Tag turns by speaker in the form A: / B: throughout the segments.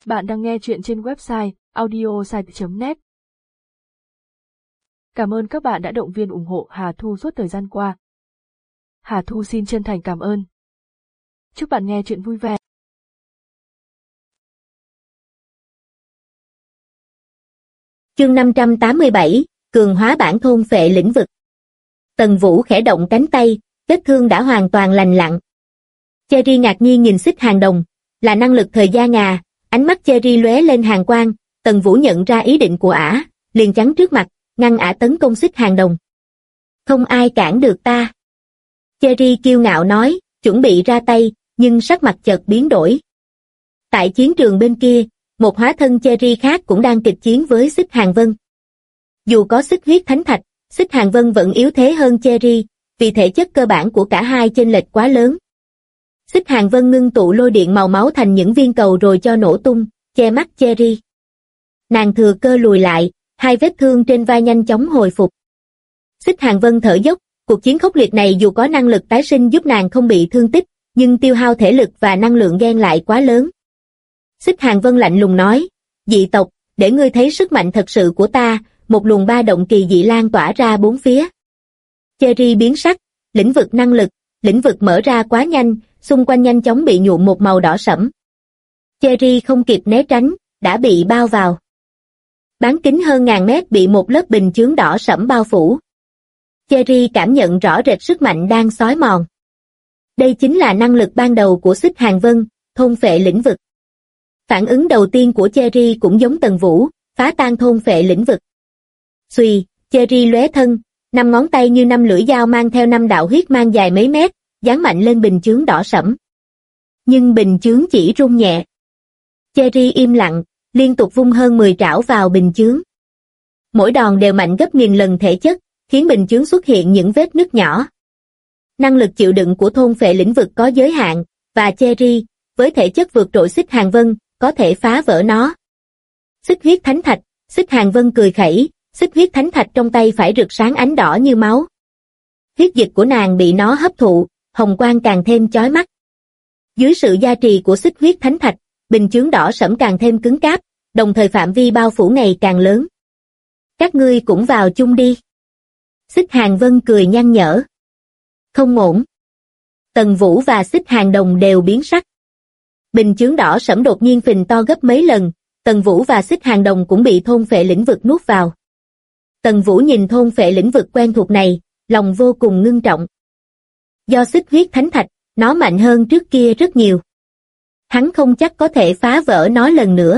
A: Bạn đang nghe chuyện trên website audiosite.net. Cảm ơn các bạn đã động viên ủng hộ Hà Thu suốt thời gian qua. Hà Thu xin chân thành cảm ơn. Chúc bạn nghe chuyện vui vẻ.
B: Chương 587, cường hóa bản thôn phệ lĩnh vực. Tần Vũ khẽ động cánh tay, vết thương đã hoàn toàn lành lặn. Cherry ngạc nhiên nhìn Xích Hàng Đồng, là năng lực thời gian à? Ánh mắt Cherry lóe lên hàn quang. Tần Vũ nhận ra ý định của ả, liền chắn trước mặt, ngăn ả tấn công Xích Hàng Đồng. Không ai cản được ta. Cherry kiêu ngạo nói, chuẩn bị ra tay, nhưng sắc mặt chợt biến đổi. Tại chiến trường bên kia, một hóa thân Cherry khác cũng đang kịch chiến với Xích Hàng Vân. Dù có xích huyết thánh thạch, Xích Hàng Vân vẫn yếu thế hơn Cherry, vì thể chất cơ bản của cả hai chênh lệch quá lớn. Xích Hàng Vân ngưng tụ lôi điện màu máu thành những viên cầu rồi cho nổ tung, che mắt Cherry. Nàng thừa cơ lùi lại, hai vết thương trên vai nhanh chóng hồi phục. Xích Hàng Vân thở dốc, cuộc chiến khốc liệt này dù có năng lực tái sinh giúp nàng không bị thương tích, nhưng tiêu hao thể lực và năng lượng gen lại quá lớn. Xích Hàng Vân lạnh lùng nói, dị tộc, để ngươi thấy sức mạnh thật sự của ta. Một luồng ba động kỳ dị lan tỏa ra bốn phía. Cherry biến sắc, lĩnh vực năng lực, lĩnh vực mở ra quá nhanh, xung quanh nhanh chóng bị nhuộm một màu đỏ sẫm. Cherry không kịp né tránh, đã bị bao vào. Bán kính hơn ngàn mét bị một lớp bình chướng đỏ sẫm bao phủ. Cherry cảm nhận rõ rệt sức mạnh đang xói mòn. Đây chính là năng lực ban đầu của Xích Hàng Vân, thôn phệ lĩnh vực. Phản ứng đầu tiên của Cherry cũng giống Tần Vũ, phá tan thôn phệ lĩnh vực. Xùy, Cherry lóe thân, 5 ngón tay như 5 lưỡi dao mang theo 5 đạo huyết mang dài mấy mét, giáng mạnh lên bình chướng đỏ sẫm. Nhưng bình chướng chỉ rung nhẹ. Cherry im lặng, liên tục vung hơn 10 trảo vào bình chướng. Mỗi đòn đều mạnh gấp nghìn lần thể chất, khiến bình chướng xuất hiện những vết nứt nhỏ. Năng lực chịu đựng của thôn phệ lĩnh vực có giới hạn, và Cherry, với thể chất vượt trội Xích Hàng Vân, có thể phá vỡ nó. Xích huyết thánh thạch, Xích Hàng Vân cười khẩy. Xích huyết thánh thạch trong tay phải rực sáng ánh đỏ như máu. Huyết dịch của nàng bị nó hấp thụ, hồng quang càng thêm chói mắt. Dưới sự gia trì của xích huyết thánh thạch, bình chướng đỏ sẫm càng thêm cứng cáp, đồng thời phạm vi bao phủ ngày càng lớn. Các ngươi cũng vào chung đi. Xích Hàng Vân cười nhăn nhở. Không ổn. Tần Vũ và Xích Hàng Đồng đều biến sắc. Bình chướng đỏ sẫm đột nhiên phình to gấp mấy lần, Tần Vũ và Xích Hàng Đồng cũng bị thôn phệ lĩnh vực nuốt vào. Tần Vũ nhìn thôn phệ lĩnh vực quen thuộc này, lòng vô cùng ngưng trọng. Do xích huyết thánh thạch, nó mạnh hơn trước kia rất nhiều. Hắn không chắc có thể phá vỡ nó lần nữa.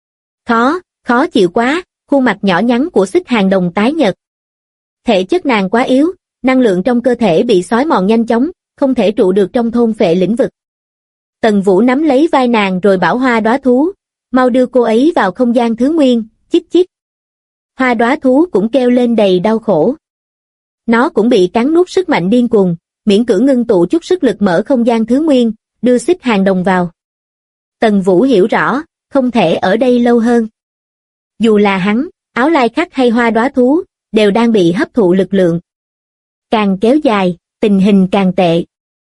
B: Khó chịu quá, khuôn mặt nhỏ nhắn của Xích Hàng Đồng tái nhợt. Thể chất nàng quá yếu, năng lượng trong cơ thể bị xói mòn nhanh chóng, không thể trụ được trong thôn phệ lĩnh vực. Tần Vũ nắm lấy vai nàng rồi bảo Hoa Đóa Thú, mau đưa cô ấy vào không gian thứ nguyên, chích chích. Hoa Đóa Thú cũng kêu lên đầy đau khổ. Nó cũng bị cắn nuốt sức mạnh điên cuồng, miễn cưỡng ngưng tụ chút sức lực mở không gian thứ nguyên, đưa Xích Hàng Đồng vào. Tần Vũ hiểu rõ, không thể ở đây lâu hơn. Dù là hắn, Áo Lai Khắc hay Hoa Đóa Thú, đều đang bị hấp thụ lực lượng. Càng kéo dài, tình hình càng tệ.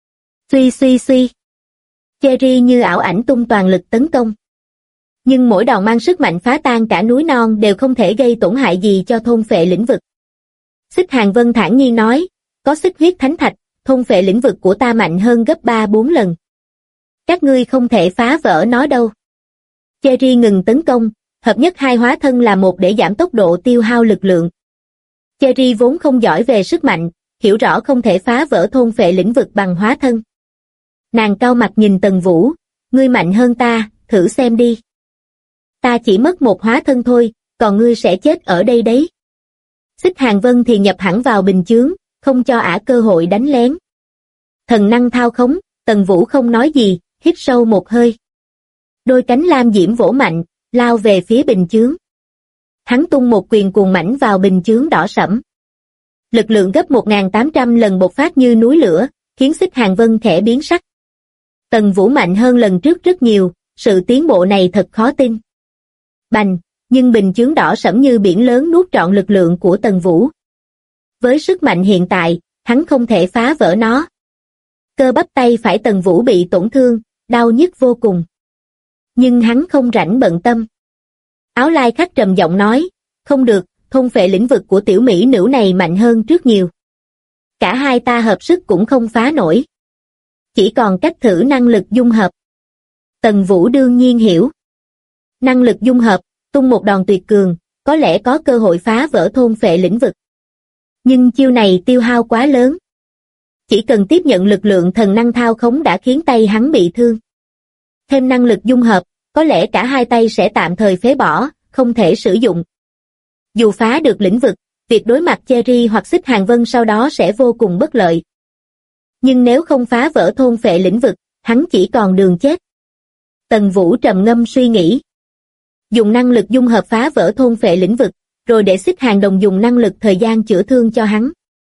B: Suy. Cherry như ảo ảnh tung toàn lực tấn công. Nhưng mỗi đòn mang sức mạnh phá tan cả núi non đều không thể gây tổn hại gì cho thôn phệ lĩnh vực. Xích Hàng Vân thản nhiên nói, có xích huyết thánh thạch, thôn phệ lĩnh vực của ta mạnh hơn gấp 3-4 lần. Các ngươi không thể phá vỡ nó đâu. Cherry ngừng tấn công, hợp nhất hai hóa thân là một để giảm tốc độ tiêu hao lực lượng. Cherry vốn không giỏi về sức mạnh, hiểu rõ không thể phá vỡ thôn phệ lĩnh vực bằng hóa thân. Nàng cau mặt nhìn Tần Vũ, ngươi mạnh hơn ta, thử xem đi. Ta chỉ mất một hóa thân thôi, còn ngươi sẽ chết ở đây đấy. Xích Hàng Vân thì nhập hẳn vào bình chướng, không cho ả cơ hội đánh lén. Thần năng thao khống, Tần Vũ không nói gì, hít sâu một hơi. Đôi cánh lam diễm vỗ mạnh, lao về phía bình chướng. Hắn tung một quyền cuồng mãnh vào bình chướng đỏ sẫm. Lực lượng gấp 1.800 lần bộc phát như núi lửa, khiến Xích Hàng Vân khẽ biến sắc. Tần Vũ mạnh hơn lần trước rất nhiều, sự tiến bộ này thật khó tin. Bành, nhưng bình chướng đỏ sẫm như biển lớn nuốt trọn lực lượng của Tần Vũ. Với sức mạnh hiện tại, hắn không thể phá vỡ nó. Cơ bắp tay phải Tần Vũ bị tổn thương, đau nhức vô cùng. Nhưng hắn không rảnh bận tâm. Áo lai khắc trầm giọng nói, không được, thôn phệ lĩnh vực của tiểu mỹ nữ này mạnh hơn trước nhiều. Cả hai ta hợp sức cũng không phá nổi. Chỉ còn cách thử năng lực dung hợp. Tần Vũ đương nhiên hiểu. Năng lực dung hợp, tung một đòn tuyệt cường, có lẽ có cơ hội phá vỡ thôn phệ lĩnh vực. Nhưng chiêu này tiêu hao quá lớn. Chỉ cần tiếp nhận lực lượng thần năng thao khống đã khiến tay hắn bị thương. Thêm năng lực dung hợp, có lẽ cả hai tay sẽ tạm thời phế bỏ, không thể sử dụng. Dù phá được lĩnh vực, việc đối mặt Cherry hoặc Xích Hàng Vân sau đó sẽ vô cùng bất lợi. Nhưng nếu không phá vỡ thôn phệ lĩnh vực, hắn chỉ còn đường chết. Tần Vũ trầm ngâm suy nghĩ. Dùng năng lực dung hợp phá vỡ thôn phệ lĩnh vực, rồi để Xích Hàng Đồng dùng năng lực thời gian chữa thương cho hắn.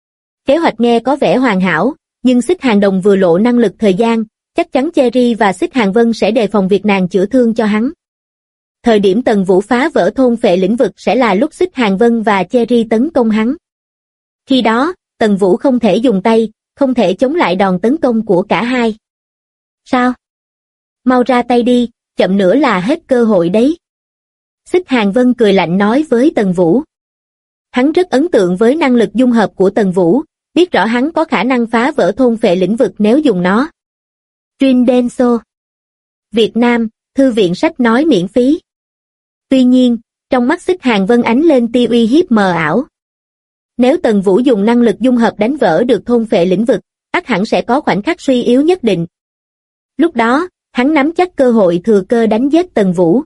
B: Kế hoạch nghe có vẻ hoàn hảo, nhưng Xích Hàng Đồng vừa lộ năng lực thời gian, chắc chắn Cherry và Xích Hàng Vân sẽ đề phòng việc nàng chữa thương cho hắn. Thời điểm Tần Vũ phá vỡ thôn phệ lĩnh vực sẽ là lúc Xích Hàng Vân và Cherry tấn công hắn. Khi đó, Tần Vũ không thể dùng tay, không thể chống lại đòn tấn công của cả hai. Sao? Mau ra tay đi, chậm nữa là hết cơ hội đấy. Xích Hàng Vân cười lạnh nói với Tần Vũ. Hắn rất ấn tượng với năng lực dung hợp của Tần Vũ, biết rõ hắn có khả năng phá vỡ thôn phệ lĩnh vực nếu dùng nó. Truyện Denso Việt Nam, Thư viện sách nói miễn phí. Tuy nhiên, trong mắt Xích Hàng Vân ánh lên tia uy hiếp mờ ảo. Nếu Tần Vũ dùng năng lực dung hợp đánh vỡ được thôn phệ lĩnh vực, ắt hẳn sẽ có khoảnh khắc suy yếu nhất định. Lúc đó, hắn nắm chắc cơ hội thừa cơ đánh giết Tần Vũ.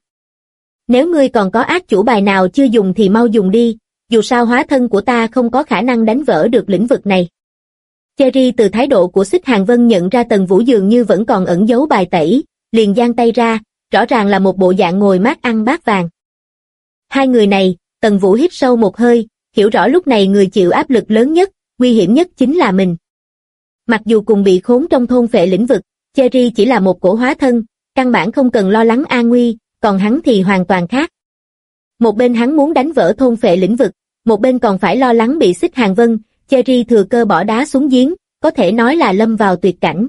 B: Nếu ngươi còn có ác chủ bài nào chưa dùng thì mau dùng đi, dù sao hóa thân của ta không có khả năng đánh vỡ được lĩnh vực này. Cherry từ thái độ của Xích Hàng Vân nhận ra Tần Vũ dường như vẫn còn ẩn giấu bài tẩy, liền giang tay ra, rõ ràng là một bộ dạng ngồi mát ăn bát vàng. Hai người này, Tần Vũ hít sâu một hơi, hiểu rõ lúc này người chịu áp lực lớn nhất, nguy hiểm nhất chính là mình. Mặc dù cùng bị khốn trong thôn phệ lĩnh vực, Cherry chỉ là một cổ hóa thân, căn bản không cần lo lắng an nguy, còn hắn thì hoàn toàn khác. Một bên hắn muốn đánh vỡ thôn phệ lĩnh vực, một bên còn phải lo lắng bị Xích Hàng Vân, Cherry thừa cơ bỏ đá xuống giếng, có thể nói là lâm vào tuyệt cảnh.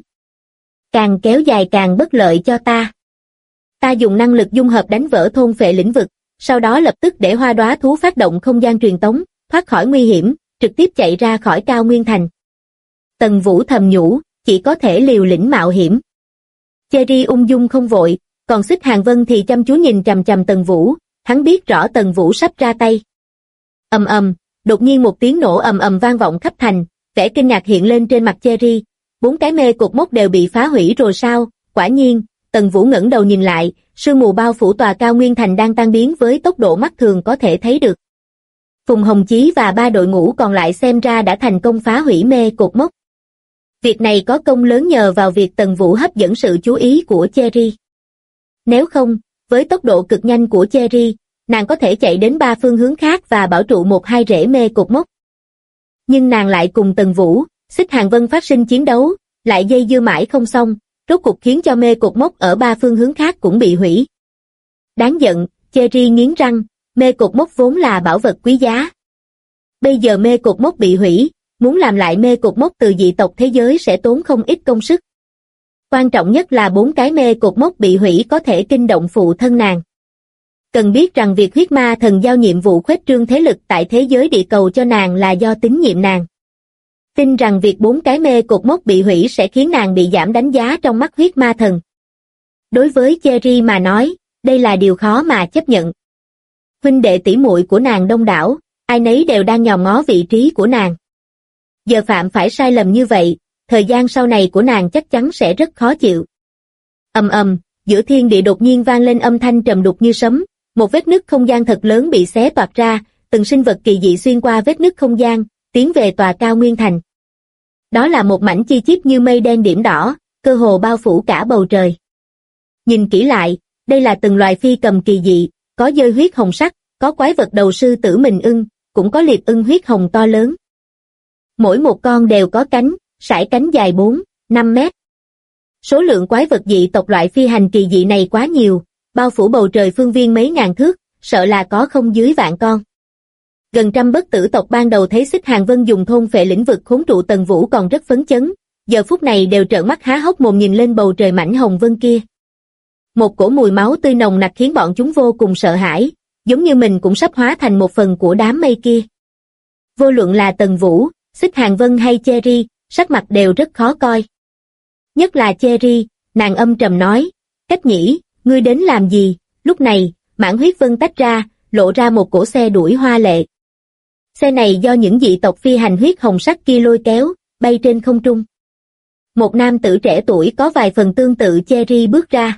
B: Càng kéo dài càng bất lợi cho ta. Ta dùng năng lực dung hợp đánh vỡ thôn phệ lĩnh vực, sau đó lập tức để Hoa Đóa Thú phát động không gian truyền tống, thoát khỏi nguy hiểm, trực tiếp chạy ra khỏi Cao Nguyên Thành. Tần Vũ thầm nhủ, chỉ có thể liều lĩnh mạo hiểm. Cherry ung dung không vội, còn Xích Hàng Vân thì chăm chú nhìn chằm chằm Tần Vũ, hắn biết rõ Tần Vũ sắp ra tay. Ầm ầm, đột nhiên một tiếng nổ ầm ầm vang vọng khắp thành, vẻ kinh ngạc hiện lên trên mặt Cherry. 4 cái mê cột mốc đều bị phá hủy rồi sao? Quả nhiên, Tần Vũ ngẩng đầu nhìn lại, sương mù bao phủ tòa Cao Nguyên Thành đang tan biến với tốc độ mắt thường có thể thấy được. Phùng Hồng Chí và 3 đội ngũ còn lại xem ra đã thành công phá hủy mê cột mốc. Việc này có công lớn nhờ vào việc Tần Vũ hấp dẫn sự chú ý của Cherry. Nếu không, với tốc độ cực nhanh của Cherry, nàng có thể chạy đến 3 phương hướng khác và bảo trụ 1-2 rễ mê cột mốc. Nhưng nàng lại cùng Tần Vũ, Xích Hàng Vân phát sinh chiến đấu, lại dây dưa mãi không xong, rốt cục khiến cho mê cột mốc ở 3 phương hướng khác cũng bị hủy. Đáng giận, Cherry nghiến răng, mê cột mốc vốn là bảo vật quý giá. Bây giờ mê cột mốc bị hủy, muốn làm lại mê cột mốc từ dị tộc thế giới sẽ tốn không ít công sức. Quan trọng nhất là 4 cái mê cột mốc bị hủy có thể kinh động phụ thân nàng. Cần biết rằng việc huyết ma thần giao nhiệm vụ khuếch trương thế lực tại thế giới địa cầu cho nàng là do tín nhiệm nàng. Tin rằng việc 4 cái mê cột mốc bị hủy sẽ khiến nàng bị giảm đánh giá trong mắt huyết ma thần. Đối với Cherry mà nói, đây là điều khó mà chấp nhận. Huynh đệ tỷ muội của nàng đông đảo, ai nấy đều đang nhòm ngó vị trí của nàng. Giờ phạm phải sai lầm như vậy, thời gian sau này của nàng chắc chắn sẽ rất khó chịu. Ầm ầm, giữa thiên địa đột nhiên vang lên âm thanh trầm đục như sấm, một vết nứt không gian thật lớn bị xé toạc ra, từng sinh vật kỳ dị xuyên qua vết nứt không gian, tiến về tòa Cao Nguyên Thành. Đó là một mảnh chi chít như mây đen điểm đỏ, cơ hồ bao phủ cả bầu trời. Nhìn kỹ lại, đây là từng loài phi cầm kỳ dị, có dơi huyết hồng sắc, có quái vật đầu sư tử mình ưng, cũng có liệp ưng huyết hồng to lớn. Mỗi một con đều có cánh, sải cánh dài 4-5 mét. Số lượng quái vật dị tộc loại phi hành kỳ dị này quá nhiều, bao phủ bầu trời phương viên mấy ngàn thước, sợ là có không dưới vạn con. Gần trăm bất tử tộc ban đầu thấy Xích Hàng Vân dùng thôn phệ lĩnh vực khốn trụ Tần Vũ còn rất phấn chấn, giờ phút này đều trợn mắt há hốc mồm nhìn lên bầu trời mảnh hồng vân kia. Một cổ mùi máu tươi nồng nặc khiến bọn chúng vô cùng sợ hãi, giống như mình cũng sắp hóa thành một phần của đám mây kia. Vô luận là Tần Vũ, Xích Hàng Vân hay Cherry, sắc mặt đều rất khó coi. Nhất là Cherry, nàng âm trầm nói, Cách Nhĩ, ngươi đến làm gì? Lúc này, Mãn Huyết Vân tách ra, lộ ra một cỗ xe đuổi hoa lệ. Xe này do những dị tộc phi hành huyết hồng sắc kia lôi kéo, bay trên không trung. Một nam tử trẻ tuổi có vài phần tương tự Cherry bước ra.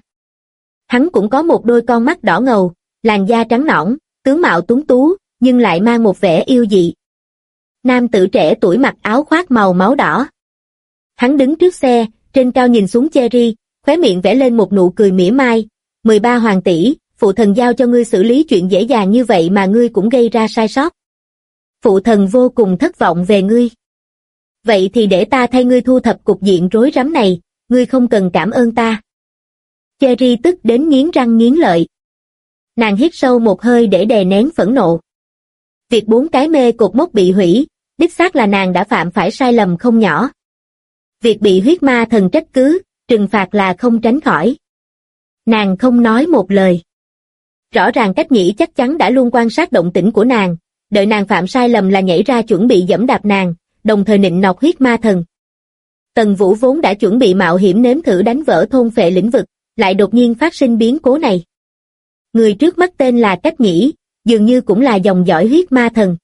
B: Hắn cũng có một đôi con mắt đỏ ngầu, làn da trắng nõn, tướng mạo tuấn tú, nhưng lại mang một vẻ yêu dị. Nam tử trẻ tuổi mặc áo khoác màu máu đỏ. Hắn đứng trước xe, trên cao nhìn xuống Cherry, khóe miệng vẽ lên một nụ cười mỉa mai. 13 hoàng tỷ, phụ thần giao cho ngươi xử lý chuyện dễ dàng như vậy mà ngươi cũng gây ra sai sót. Phụ thần vô cùng thất vọng về ngươi. Vậy thì để ta thay ngươi thu thập cục diện rối rắm này, ngươi không cần cảm ơn ta. Cherry tức đến nghiến răng nghiến lợi. Nàng hít sâu một hơi để đè nén phẫn nộ. Việc 4 cái mê cột mốc bị hủy, đích xác là nàng đã phạm phải sai lầm không nhỏ. Việc bị huyết ma thần trách cứ, trừng phạt là không tránh khỏi. Nàng không nói một lời. Rõ ràng Cách Nhĩ chắc chắn đã luôn quan sát động tĩnh của nàng, đợi nàng phạm sai lầm là nhảy ra chuẩn bị giẫm đạp nàng, đồng thời nịnh nọt huyết ma thần. Tần Vũ vốn đã chuẩn bị mạo hiểm nếm thử đánh vỡ thôn phệ lĩnh vực, lại đột nhiên phát sinh biến cố này. Người trước mắt tên là Cách Nhĩ, dường như cũng là dòng dõi huyết ma thần.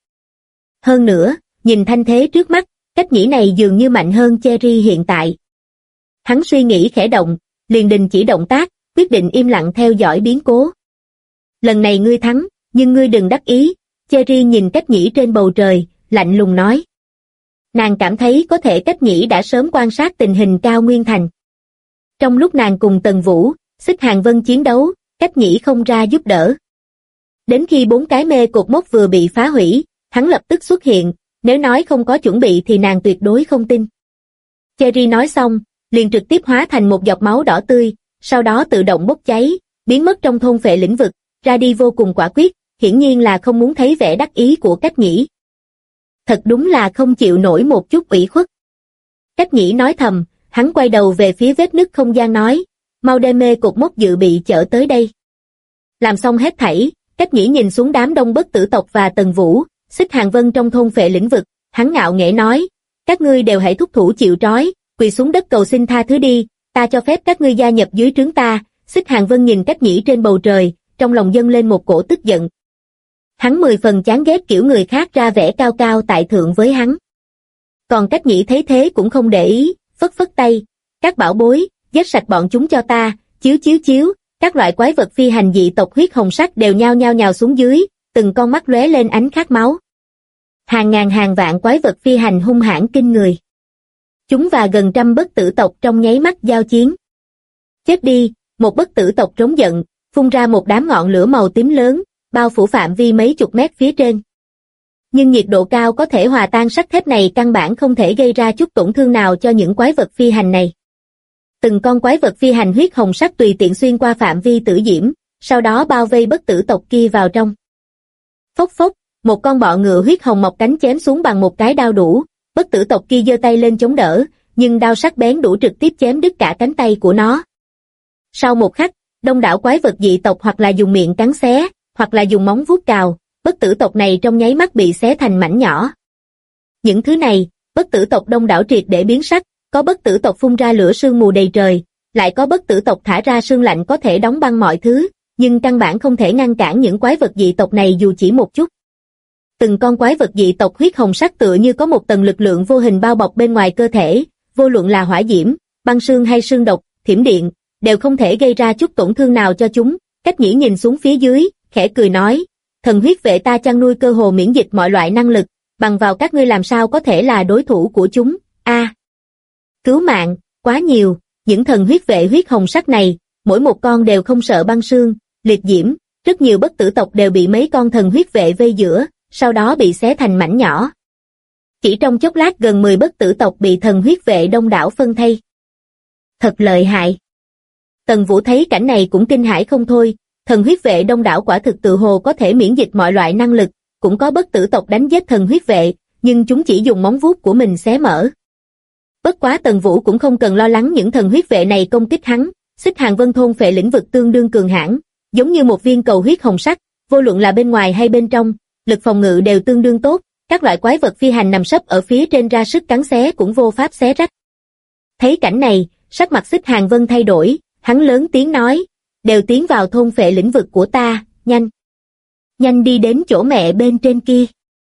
B: Hơn nữa, nhìn thanh thế trước mắt, Cách Nhĩ này dường như mạnh hơn Cherry hiện tại. Hắn suy nghĩ khẽ động, liền đình chỉ động tác, quyết định im lặng theo dõi biến cố. Lần này ngươi thắng, nhưng ngươi đừng đắc ý. Cherry nhìn Cách Nhĩ trên bầu trời, lạnh lùng nói. Nàng cảm thấy có thể Cách Nhĩ đã sớm quan sát tình hình Cao Nguyên Thành. Trong lúc nàng cùng Tần Vũ, Xích Hàng Vân chiến đấu, Cách Nhĩ không ra giúp đỡ. Đến khi 4 cái mê cột mốc vừa bị phá hủy, hắn lập tức xuất hiện, nếu nói không có chuẩn bị thì nàng tuyệt đối không tin. Cherry nói xong, liền trực tiếp hóa thành một giọt máu đỏ tươi, sau đó tự động bốc cháy, biến mất trong thôn phệ lĩnh vực, ra đi vô cùng quả quyết, hiển nhiên là không muốn thấy vẻ đắc ý của Cách Nhĩ. Thật đúng là không chịu nổi một chút ủy khuất. Cách Nhĩ nói thầm, hắn quay đầu về phía vết nứt không gian nói, mau đem mê cột mốc dự bị chở tới đây. Làm xong hết thảy, Cách Nhĩ nhìn xuống đám đông bất tử tộc và Tần Vũ, Xích Hàng Vân trong thôn phệ lĩnh vực, hắn ngạo nghễ nói, các ngươi đều hãy thúc thủ chịu trói, quỳ xuống đất cầu xin tha thứ đi, ta cho phép các ngươi gia nhập dưới trướng ta. Xích Hàng Vân nhìn Cách Nhĩ trên bầu trời, trong lòng dâng lên một cổ tức giận. Hắn 10 phần chán ghét kiểu người khác ra vẻ cao cao tại thượng với hắn. Còn Cách Nhĩ thấy thế cũng không để ý, phất phất tay, các bảo bối, giết sạch bọn chúng cho ta, chiếu chiếu chiếu, các loại quái vật phi hành dị tộc huyết hồng sắc đều nhao nhao nhào xuống dưới, từng con mắt lóe lên ánh khát máu. Hàng ngàn hàng vạn quái vật phi hành hung hãn kinh người. Chúng và gần trăm bất tử tộc trong nháy mắt giao chiến. Chết đi, một bất tử tộc trống giận, phun ra một đám ngọn lửa màu tím lớn, bao phủ phạm vi mấy chục mét phía trên. Nhưng nhiệt độ cao có thể hòa tan sắt thép này căn bản không thể gây ra chút tổn thương nào cho những quái vật phi hành này. Từng con quái vật phi hành huyết hồng sắc tùy tiện xuyên qua phạm vi tử diễm, sau đó bao vây bất tử tộc kia vào trong. Phốc phốc, một con bọ ngựa huyết hồng mọc cánh chém xuống bằng một cái đao đủ, bất tử tộc kia giơ tay lên chống đỡ, nhưng đao sắc bén đủ trực tiếp chém đứt cả cánh tay của nó. Sau một khắc, đông đảo quái vật dị tộc hoặc là dùng miệng cắn xé, hoặc là dùng móng vuốt cào, bất tử tộc này trong nháy mắt bị xé thành mảnh nhỏ. Những thứ này, bất tử tộc đông đảo triệt để biến sắc, có bất tử tộc phun ra lửa sương mù đầy trời, lại có bất tử tộc thả ra sương lạnh có thể đóng băng mọi thứ, nhưng căn bản không thể ngăn cản những quái vật dị tộc này dù chỉ một chút. Từng con quái vật dị tộc huyết hồng sắc tựa như có một tầng lực lượng vô hình bao bọc bên ngoài cơ thể, vô luận là hỏa diễm, băng sương hay sương độc, thiểm điện, đều không thể gây ra chút tổn thương nào cho chúng. Cách Nhĩ nhìn xuống phía dưới, khẽ cười nói, thần huyết vệ ta chăn nuôi cơ hồ miễn dịch mọi loại năng lực, bằng vào các ngươi làm sao có thể là đối thủ của chúng. Cứu mạng, quá nhiều, những thần huyết vệ huyết hồng sắc này, mỗi một con đều không sợ băng sương, liệt diễm, rất nhiều bất tử tộc đều bị mấy con thần huyết vệ vây giữa, sau đó bị xé thành mảnh nhỏ. Chỉ trong chốc lát gần 10 bất tử tộc bị thần huyết vệ đông đảo phân thây. Thật lợi hại. Tần Vũ thấy cảnh này cũng kinh hãi không thôi, thần huyết vệ đông đảo quả thực tự hồ có thể miễn dịch mọi loại năng lực, cũng có bất tử tộc đánh giết thần huyết vệ, nhưng chúng chỉ dùng móng vuốt của mình xé mở. Bất quá Tần Vũ cũng không cần lo lắng những thần huyết vệ này công kích hắn, Xích Hàng Vân thôn phệ lĩnh vực tương đương cường hãn, giống như một viên cầu huyết hồng sắc, vô luận là bên ngoài hay bên trong, lực phòng ngự đều tương đương tốt, các loại quái vật phi hành nằm sấp ở phía trên ra sức cắn xé cũng vô pháp xé rách. Thấy cảnh này, sắc mặt Xích Hàng Vân thay đổi, hắn lớn tiếng nói, đều tiến vào thôn phệ lĩnh vực của ta, nhanh. Nhanh đi đến chỗ mẹ bên trên kia.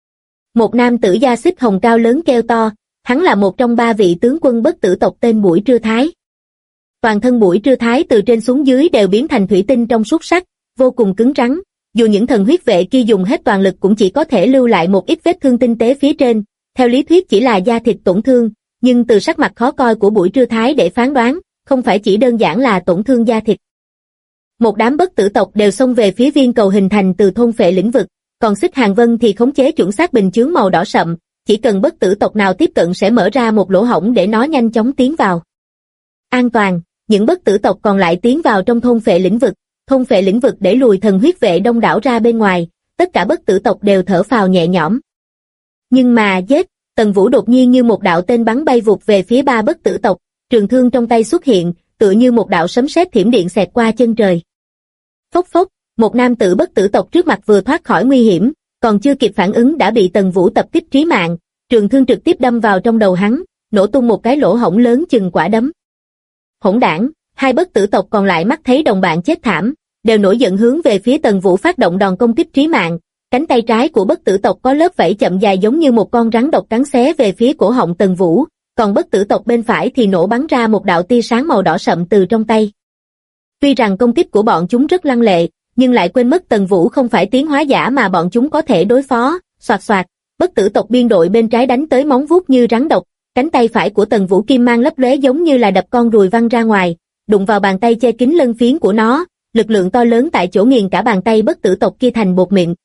B: Một nam tử da xích hồng cao lớn kêu to, hắn là một trong 3 vị tướng quân bất tử tộc tên Bụi Trưa Thái. Toàn thân Bụi Trưa Thái từ trên xuống dưới đều biến thành thủy tinh trong suốt sắc, vô cùng cứng rắn, dù những thần huyết vệ kia dùng hết toàn lực cũng chỉ có thể lưu lại một ít vết thương tinh tế phía trên, theo lý thuyết chỉ là da thịt tổn thương, nhưng từ sắc mặt khó coi của Bụi Trưa Thái để phán đoán, không phải chỉ đơn giản là tổn thương da thịt. Một đám bất tử tộc đều xông về phía viên cầu hình thành từ thôn phệ lĩnh vực, còn Xích Hàng Vân thì khống chế chuẩn xác bình chướng màu đỏ sậm, chỉ cần bất tử tộc nào tiếp cận sẽ mở ra một lỗ hổng để nó nhanh chóng tiến vào. An toàn, những bất tử tộc còn lại tiến vào trong thôn phệ lĩnh vực để lùi thần huyết vệ đông đảo ra bên ngoài, tất cả bất tử tộc đều thở phào nhẹ nhõm. Nhưng mà Tần Vũ đột nhiên như một đạo tên bắn bay vụt về phía 3 bất tử tộc, trường thương trong tay xuất hiện, tựa như một đạo sấm sét thiểm điện xẹt qua chân trời. Phốc phốc, một nam tử bất tử tộc trước mặt vừa thoát khỏi nguy hiểm, còn chưa kịp phản ứng đã bị Tần Vũ tập kích trí mạng, trường thương trực tiếp đâm vào trong đầu hắn, nổ tung một cái lỗ hổng lớn chừng quả đấm. Hỗn đảng, 2 bất tử tộc còn lại mắt thấy đồng bạn chết thảm, đều nổi giận hướng về phía Tần Vũ phát động đòn công kích trí mạng, cánh tay trái của bất tử tộc có lớp vảy chậm dài giống như một con rắn độc cắn xé về phía cổ họng Tần Vũ, còn bất tử tộc bên phải thì nổ bắn ra một đạo tia sáng màu đỏ sậm từ trong tay. Tuy rằng công kích của bọn chúng rất lăng lệ, nhưng lại quên mất Tần Vũ không phải tiến hóa giả mà bọn chúng có thể đối phó, xoạt xoạt, bất tử tộc biên đội bên trái đánh tới móng vuốt như rắn độc, cánh tay phải của Tần Vũ kim mang lấp lóe giống như là đập con ruồi văng ra ngoài, đụng vào bàn tay che kín lân phiến của nó, lực lượng to lớn tại chỗ nghiền cả bàn tay bất tử tộc kia thành bột mịn.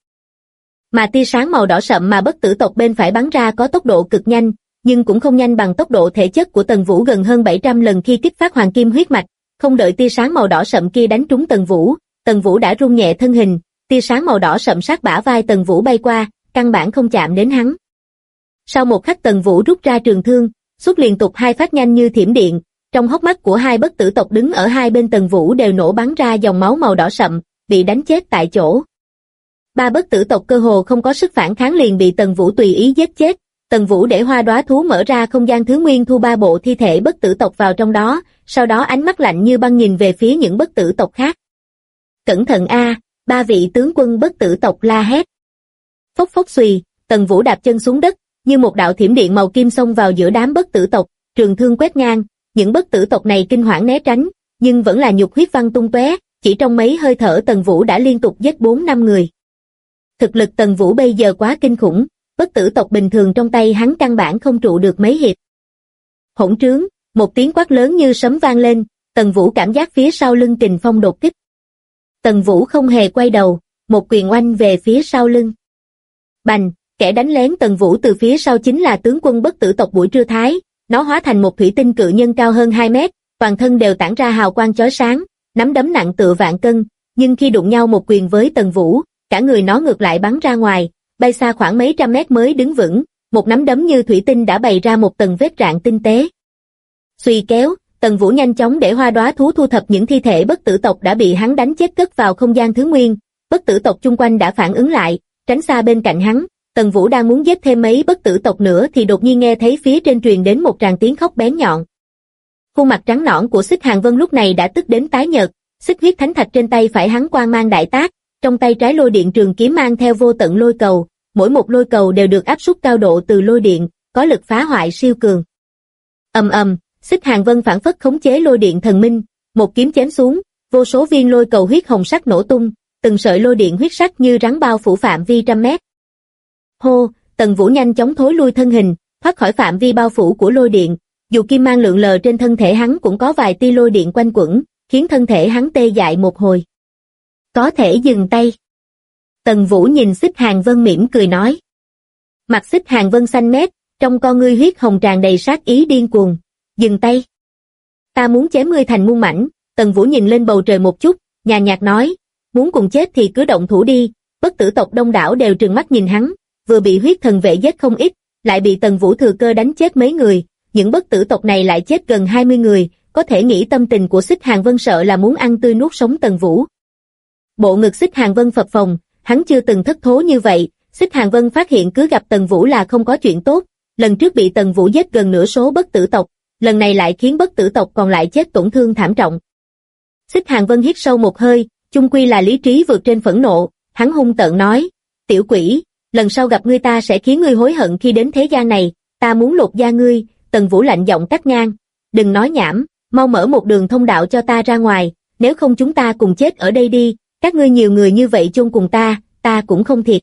B: Mà tia sáng màu đỏ sậm mà bất tử tộc bên phải bắn ra có tốc độ cực nhanh, nhưng cũng không nhanh bằng tốc độ thể chất của Tần Vũ gần hơn 700 lần khi kích phát hoàng kim huyết mạch, không đợi tia sáng màu đỏ sậm kia đánh trúng Tần Vũ đã rung nhẹ thân hình, tia sáng màu đỏ sậm sát bả vai Tần Vũ bay qua, căn bản không chạm đến hắn. Sau một khắc Tần Vũ rút ra trường thương, xuất liên tục 2 phát nhanh như thiểm điện, trong hốc mắt của 2 bất tử tộc đứng ở hai bên Tần Vũ đều nổ bắn ra dòng máu màu đỏ sậm, bị đánh chết tại chỗ. 3 bất tử tộc cơ hồ không có sức phản kháng liền bị Tần Vũ tùy ý giết chết. Tần Vũ để Hoa Đóa thú mở ra không gian thứ nguyên thu 3 bộ thi thể bất tử tộc vào trong đó, sau đó ánh mắt lạnh như băng nhìn về phía những bất tử tộc khác. Cẩn thận a, 3 vị tướng quân bất tử tộc la hét. Phốc phốc xùy, Tần Vũ đạp chân xuống đất, như một đạo thiểm điện màu kim xông vào giữa đám bất tử tộc, trường thương quét ngang, những bất tử tộc này kinh hoảng né tránh, nhưng vẫn là nhục huyết văng tung tóe, chỉ trong mấy hơi thở Tần Vũ đã liên tục giết 4-5 người. Thực lực Tần Vũ bây giờ quá kinh khủng, bất tử tộc bình thường trong tay hắn căn bản không trụ được mấy hiệp. Hỗn trướng, một tiếng quát lớn như sấm vang lên, Tần Vũ cảm giác phía sau lưng kình phong đột kích. Tần Vũ không hề quay đầu, một quyền oanh về phía sau lưng. Bành, kẻ đánh lén Tần Vũ từ phía sau chính là tướng quân bất tử tộc Bụi Trưa Thái, nó hóa thành một thủy tinh cự nhân cao hơn 2 mét, toàn thân đều tản ra hào quang chói sáng, nắm đấm nặng tựa vạn cân, nhưng khi đụng nhau một quyền với Tần Vũ, cả người nó ngược lại bắn ra ngoài, bay xa khoảng mấy trăm mét mới đứng vững, một nắm đấm như thủy tinh đã bày ra một tầng vết rạn tinh tế. Xuy kéo, Tần Vũ nhanh chóng để Hoa Đóa thú thu thập những thi thể bất tử tộc đã bị hắn đánh chết cất vào không gian thứ nguyên, bất tử tộc chung quanh đã phản ứng lại, tránh xa bên cạnh hắn. Tần Vũ đang muốn giết thêm mấy bất tử tộc nữa thì đột nhiên nghe thấy phía trên truyền đến một tràng tiếng khóc bén nhọn. Khuôn mặt trắng nõn của Xích Hàng Vân lúc này đã tức đến tái nhợt, xích huyết thánh thạch trên tay phải hắn quang mang đại tác, trong tay trái lôi điện trường kiếm mang theo vô tận lôi cầu, mỗi một lôi cầu đều được áp suất cao độ từ lôi điện, có lực phá hoại siêu cường. Ầm ầm, Xích Hàng Vân phản phất khống chế lôi điện thần minh, một kiếm chém xuống, vô số viên lôi cầu huyết hồng sắc nổ tung, từng sợi lôi điện huyết sắc như rắn bao phủ phạm vi trăm mét. Hô, Tần Vũ nhanh chóng thối lui thân hình, thoát khỏi phạm vi bao phủ của lôi điện, dù kim mang lượn lờ trên thân thể hắn cũng có vài tia lôi điện quanh quẩn, khiến thân thể hắn tê dại một hồi. Có thể dừng tay. Tần Vũ nhìn Xích Hàng Vân mỉm cười nói. Mặt Xích Hàng Vân xanh mét, trong con ngươi huyết hồng tràn đầy sát ý điên cuồng. Dừng tay. Ta muốn chém ngươi thành muôn mảnh. Tần Vũ nhìn lên bầu trời một chút, nhàn nhạt nói, muốn cùng chết thì cứ động thủ đi. Bất tử tộc đông đảo đều trừng mắt nhìn hắn, vừa bị huyết thần vệ giết không ít, lại bị Tần Vũ thừa cơ đánh chết mấy người, những bất tử tộc này lại chết gần 20 người, có thể nghĩ tâm tình của Xích Hàng Vân sợ là muốn ăn tươi nuốt sống Tần Vũ. Bộ ngực Xích Hàng Vân phập phồng, hắn chưa từng thất thố như vậy. Xích Hàng Vân phát hiện cứ gặp Tần Vũ là không có chuyện tốt, lần trước bị Tần Vũ giết gần nửa số bất tử tộc, lần này lại khiến bất tử tộc còn lại chết tổn thương thảm trọng. Xích Hàng Vân hít sâu một hơi, chung quy là lý trí vượt trên phẫn nộ, hắn hung tợn nói, tiểu quỷ, lần sau gặp ngươi ta sẽ khiến ngươi hối hận khi đến thế gian này, ta muốn lột da ngươi. Tần Vũ lạnh giọng cắt ngang, đừng nói nhảm, mau mở một đường thông đạo cho ta ra ngoài, nếu không chúng ta cùng chết ở đây đi, các ngươi nhiều người như vậy chôn cùng ta cũng không thiệt.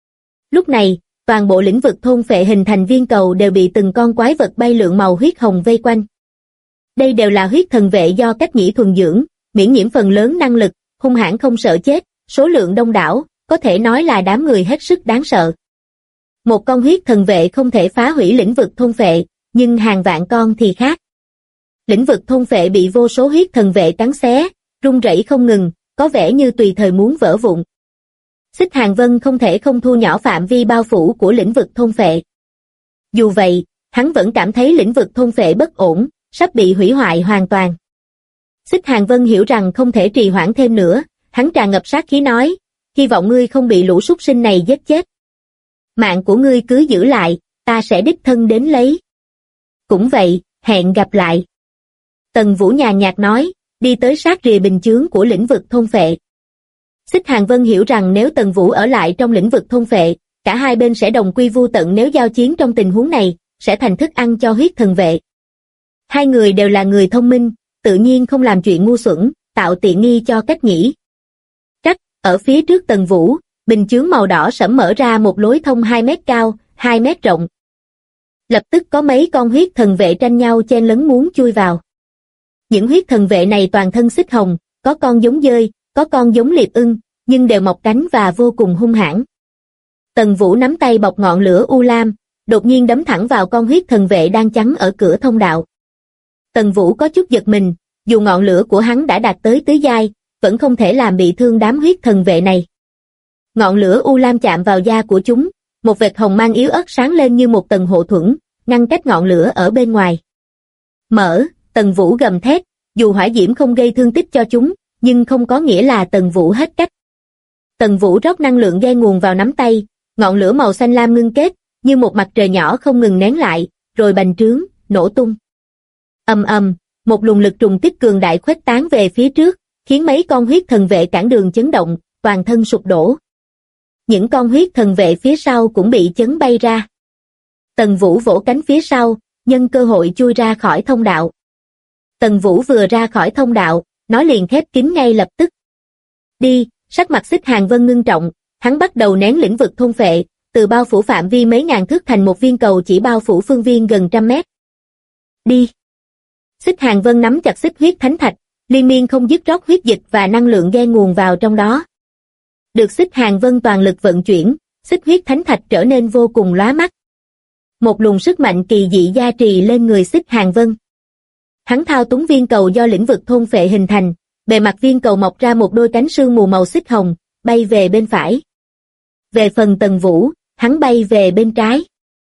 B: Lúc này, toàn bộ lĩnh vực thôn phệ hình thành viên cầu đều bị từng con quái vật bay lượn màu huyết hồng vây quanh. Đây đều là huyết thần vệ do Cách Nhĩ thuần dưỡng, miễn nhiễm phần lớn năng lực, hung hãn không sợ chết, số lượng đông đảo, có thể nói là đám người hết sức đáng sợ. Một con huyết thần vệ không thể phá hủy lĩnh vực thôn phệ, nhưng hàng vạn con thì khác. Lĩnh vực thôn phệ bị vô số huyết thần vệ cắn xé, rung rẩy không ngừng, có vẻ như tùy thời muốn vỡ vụn. Xích Hàng Vân không thể không thu nhỏ phạm vi bao phủ của lĩnh vực thôn phệ. Dù vậy, hắn vẫn cảm thấy lĩnh vực thôn phệ bất ổn, sắp bị hủy hoại hoàn toàn. Xích Hàng Vân hiểu rằng không thể trì hoãn thêm nữa, hắn tràn ngập sát khí nói, hy vọng ngươi không bị lũ súc sinh này giết chết. Mạng của ngươi cứ giữ lại, ta sẽ đích thân đến lấy. Cũng vậy, hẹn gặp lại. Tần Vũ nhàn nhạt nói, đi tới sát rìa bình chướng của lĩnh vực thôn phệ. Xích Hàng Vân hiểu rằng nếu Tần Vũ ở lại trong lĩnh vực thôn phệ, cả hai bên sẽ đồng quy vu tận, nếu giao chiến trong tình huống này, sẽ thành thức ăn cho huyết thần vệ. Hai người đều là người thông minh, tự nhiên không làm chuyện ngu xuẩn, tạo tiện nghi cho Cách Nhĩ. Cách, ở phía trước Tần Vũ, bình chướng màu đỏ sẫm mở ra một lối thông 2 mét cao, 2 mét rộng. Lập tức có mấy con huyết thần vệ tranh nhau chen lấn muốn chui vào. Những huyết thần vệ này toàn thân xích hồng, có con giống dơi, có con giống liệp ưng, nhưng đều mọc cánh và vô cùng hung hãn. Tần Vũ nắm tay bọc ngọn lửa u lam, đột nhiên đấm thẳng vào con huyết thần vệ đang chắn ở cửa thông đạo. Tần Vũ có chút giật mình, dù ngọn lửa của hắn đã đạt tới tứ giai, vẫn không thể làm bị thương đám huyết thần vệ này. Ngọn lửa u lam chạm vào da của chúng, một vệt hồng mang yếu ớt sáng lên như một tầng hộ thuẫn, ngăn cách ngọn lửa ở bên ngoài. Mở, Tần Vũ gầm thét, dù hỏa diễm không gây thương tích cho chúng, nhưng không có nghĩa là Tần Vũ hết cách. Tần Vũ rót năng lượng gai nguồn vào nắm tay, ngọn lửa màu xanh lam ngưng kết, như một mặt trời nhỏ không ngừng nén lại, rồi bành trướng, nổ tung. Ầm ầm, một luồng lực trùng kích cường đại khuếch tán về phía trước, khiến mấy con huyết thần vệ cản đường chấn động, toàn thân sụp đổ. Những con huyết thần vệ phía sau cũng bị chấn bay ra. Tần Vũ vỗ cánh phía sau, nhân cơ hội chui ra khỏi thông đạo. Tần Vũ vừa ra khỏi thông đạo, nó liền khép kín ngay lập tức. Đi, sắc mặt Xích Hàng Vân ngưng trọng, hắn bắt đầu nén lĩnh vực thôn phệ, từ bao phủ phạm vi mấy ngàn thước thành một viên cầu chỉ bao phủ phương viên gần 100 mét. Đi. Xích Hàng Vân nắm chặt xích huyết thánh thạch, liên miên không dứt rót huyết dịch và năng lượng gai nguồn vào trong đó. Được Xích Hàng Vân toàn lực vận chuyển, xích huyết thánh thạch trở nên vô cùng lóa mắt. Một luồng sức mạnh kỳ dị gia trì lên người Xích Hàng Vân. Hắn thao túng viên cầu do lĩnh vực thôn phệ hình thành, bề mặt viên cầu mọc ra một đôi cánh sương mù màu xích hồng, bay về bên phải. Về phần Tần Vũ, hắn bay về bên trái.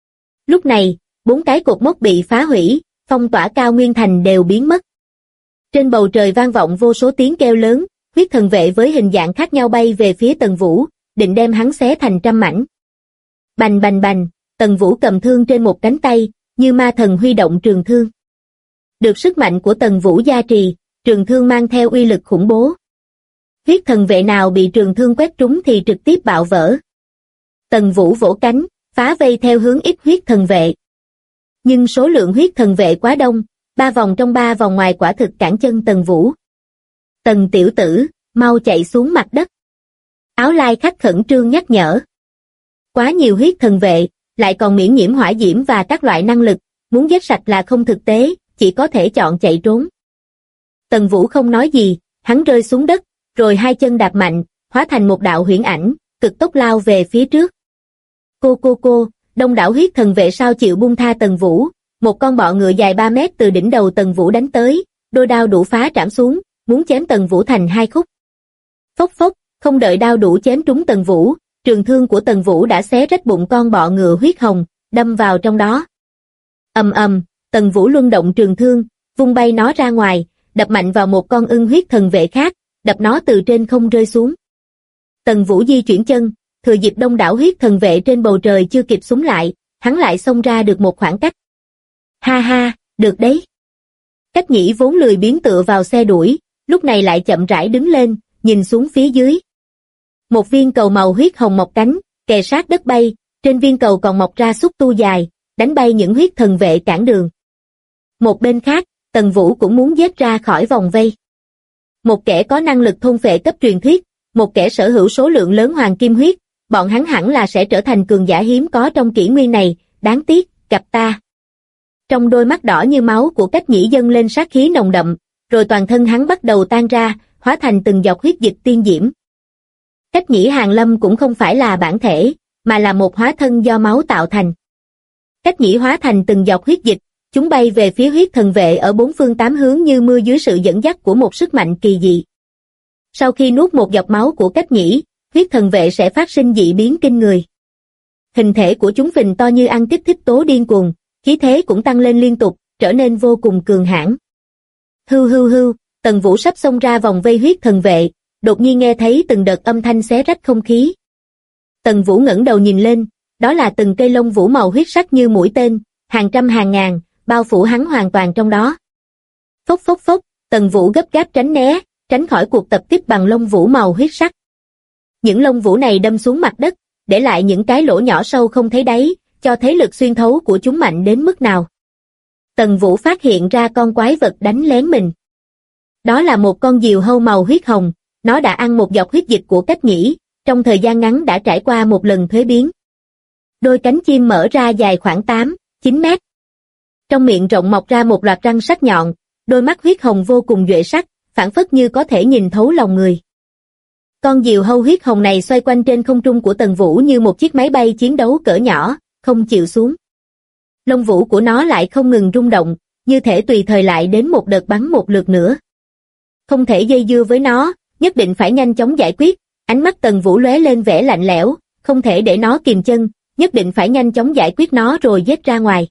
B: Lúc này, 4 cái cột mốc bị phá hủy, phong tỏa cao nguyên thành đều biến mất. Trên bầu trời vang vọng vô số tiếng kêu lớn, huyết thần vệ với hình dạng khác nhau bay về phía Tần Vũ, định đem hắn xé thành trăm mảnh. Bành bành bành, Tần Vũ cầm thương trên một cánh tay, như ma thần huy động trường thương. Được sức mạnh của Tần Vũ gia trì, trường thương mang theo uy lực khủng bố. Huyết thần vệ nào bị trường thương quét trúng thì trực tiếp bạo vỡ. Tần Vũ vỗ cánh, phá vây theo hướng ít huyết thần vệ. Nhưng số lượng huyết thần vệ quá đông, 3 vòng trong 3 vòng ngoài quả thực cản chân Tần Vũ. Tần tiểu tử, mau chạy xuống mặt đất. Áo lai khách khẩn trương nhắc nhở. Quá nhiều huyết thần vệ, lại còn miễn nhiễm hỏa diễm và các loại năng lực, muốn giết sạch là không thực tế, chỉ có thể chọn chạy trốn. Tần Vũ không nói gì, hắn rơi xuống đất, rồi hai chân đạp mạnh, hóa thành một đạo huyễn ảnh, cực tốc lao về phía trước. Cô, đông đảo huyết thần vệ sao chịu buông tha Tần Vũ, một con bọ ngựa dài 3 mét từ đỉnh đầu Tần Vũ đánh tới, đôi đao đủ phá trảm xuống, muốn chém Tần Vũ thành 2 khúc. Phốc phốc, không đợi đao đủ chém trúng Tần Vũ, trường thương của Tần Vũ đã xé rách bụng con bọ ngựa huyết hồng, đâm vào trong đó. Ầm ầm, Tần Vũ luân động trường thương, vung bay nó ra ngoài, đập mạnh vào một con ưng huyết thần vệ khác, đập nó từ trên không rơi xuống. Tần Vũ di chuyển chân, thừa dịp đông đảo huyết thần vệ trên bầu trời chưa kịp xúm lại, hắn lại xông ra được một khoảng cách. Ha ha, được đấy. Cách Nhĩ vốn lười biếng tựa vào xe đuổi, lúc này lại chậm rãi đứng lên, nhìn xuống phía dưới. Một viên cầu màu huyết hồng mọc cánh, kề sát đất bay, trên viên cầu còn mọc ra xúc tu dài, đánh bay những huyết thần vệ cản đường. Một bên khác, Tần Vũ cũng muốn giết ra khỏi vòng vây. Một kẻ có năng lực thôn phệ cấp truyền thuyết, một kẻ sở hữu số lượng lớn hoàng kim huyết, bọn hắn hẳn là sẽ trở thành cường giả hiếm có trong kỷ nguyên này, đáng tiếc, gặp ta. Trong đôi mắt đỏ như máu của Cách Nhĩ dâng lên sát khí nồng đậm, rồi toàn thân hắn bắt đầu tan ra, hóa thành từng giọt huyết dịch tiên diễm. Cách Nhĩ Hàn Lâm cũng không phải là bản thể, mà là một hóa thân do máu tạo thành. Cách Nhĩ hóa thành từng giọt huyết dịch, chúng bay về phía huyết thần vệ ở bốn phương tám hướng như mưa dưới sự dẫn dắt của một sức mạnh kỳ dị. Sau khi nuốt một giọt máu của Cách Nhĩ, huyết thần vệ sẽ phát sinh dị biến kinh người. Hình thể của chúng phình to như ăn kích thích tố điên cuồng, khí thế cũng tăng lên liên tục, trở nên vô cùng cường hãn. Hưu hưu hưu, Tần Vũ sắp xông ra vòng vây huyết thần vệ, đột nhiên nghe thấy từng đợt âm thanh xé rách không khí. Tần Vũ ngẩng đầu nhìn lên, đó là từng cây lông vũ màu huyết sắc như mũi tên, hàng trăm hàng ngàn, bao phủ hắn hoàn toàn trong đó. Phốc phốc phốc, Tần Vũ gấp gáp tránh né, tránh khỏi cuộc tập kích bằng lông vũ màu huyết sắc. Những lông vũ này đâm xuống mặt đất, để lại những cái lỗ nhỏ sâu không thấy đáy, cho thấy lực xuyên thấu của chúng mạnh đến mức nào. Tần Vũ phát hiện ra con quái vật đánh lén mình. Đó là một con diều hâu màu huyết hồng, nó đã ăn một giọt huyết dịch của Cách Nhĩ, trong thời gian ngắn đã trải qua một lần thuế biến. Đôi cánh chim mở ra dài khoảng 8-9 mét. Trong miệng rộng mọc ra một loạt răng sắc nhọn, đôi mắt huyết hồng vô cùng duệ sắc, phảng phất như có thể nhìn thấu lòng người. Con diều hâu huyết hồng này xoay quanh trên không trung của Tần Vũ như một chiếc máy bay chiến đấu cỡ nhỏ, không chịu xuống. Lông vũ của nó lại không ngừng rung động, như thể tùy thời lại đến một đợt bắn một lượt nữa. Không thể dây dưa với nó, nhất định phải nhanh chóng giải quyết. Ánh mắt Tần Vũ lóe lên vẻ lạnh lẽo, không thể để nó kìm chân, nhất định phải nhanh chóng giải quyết nó rồi giết ra ngoài.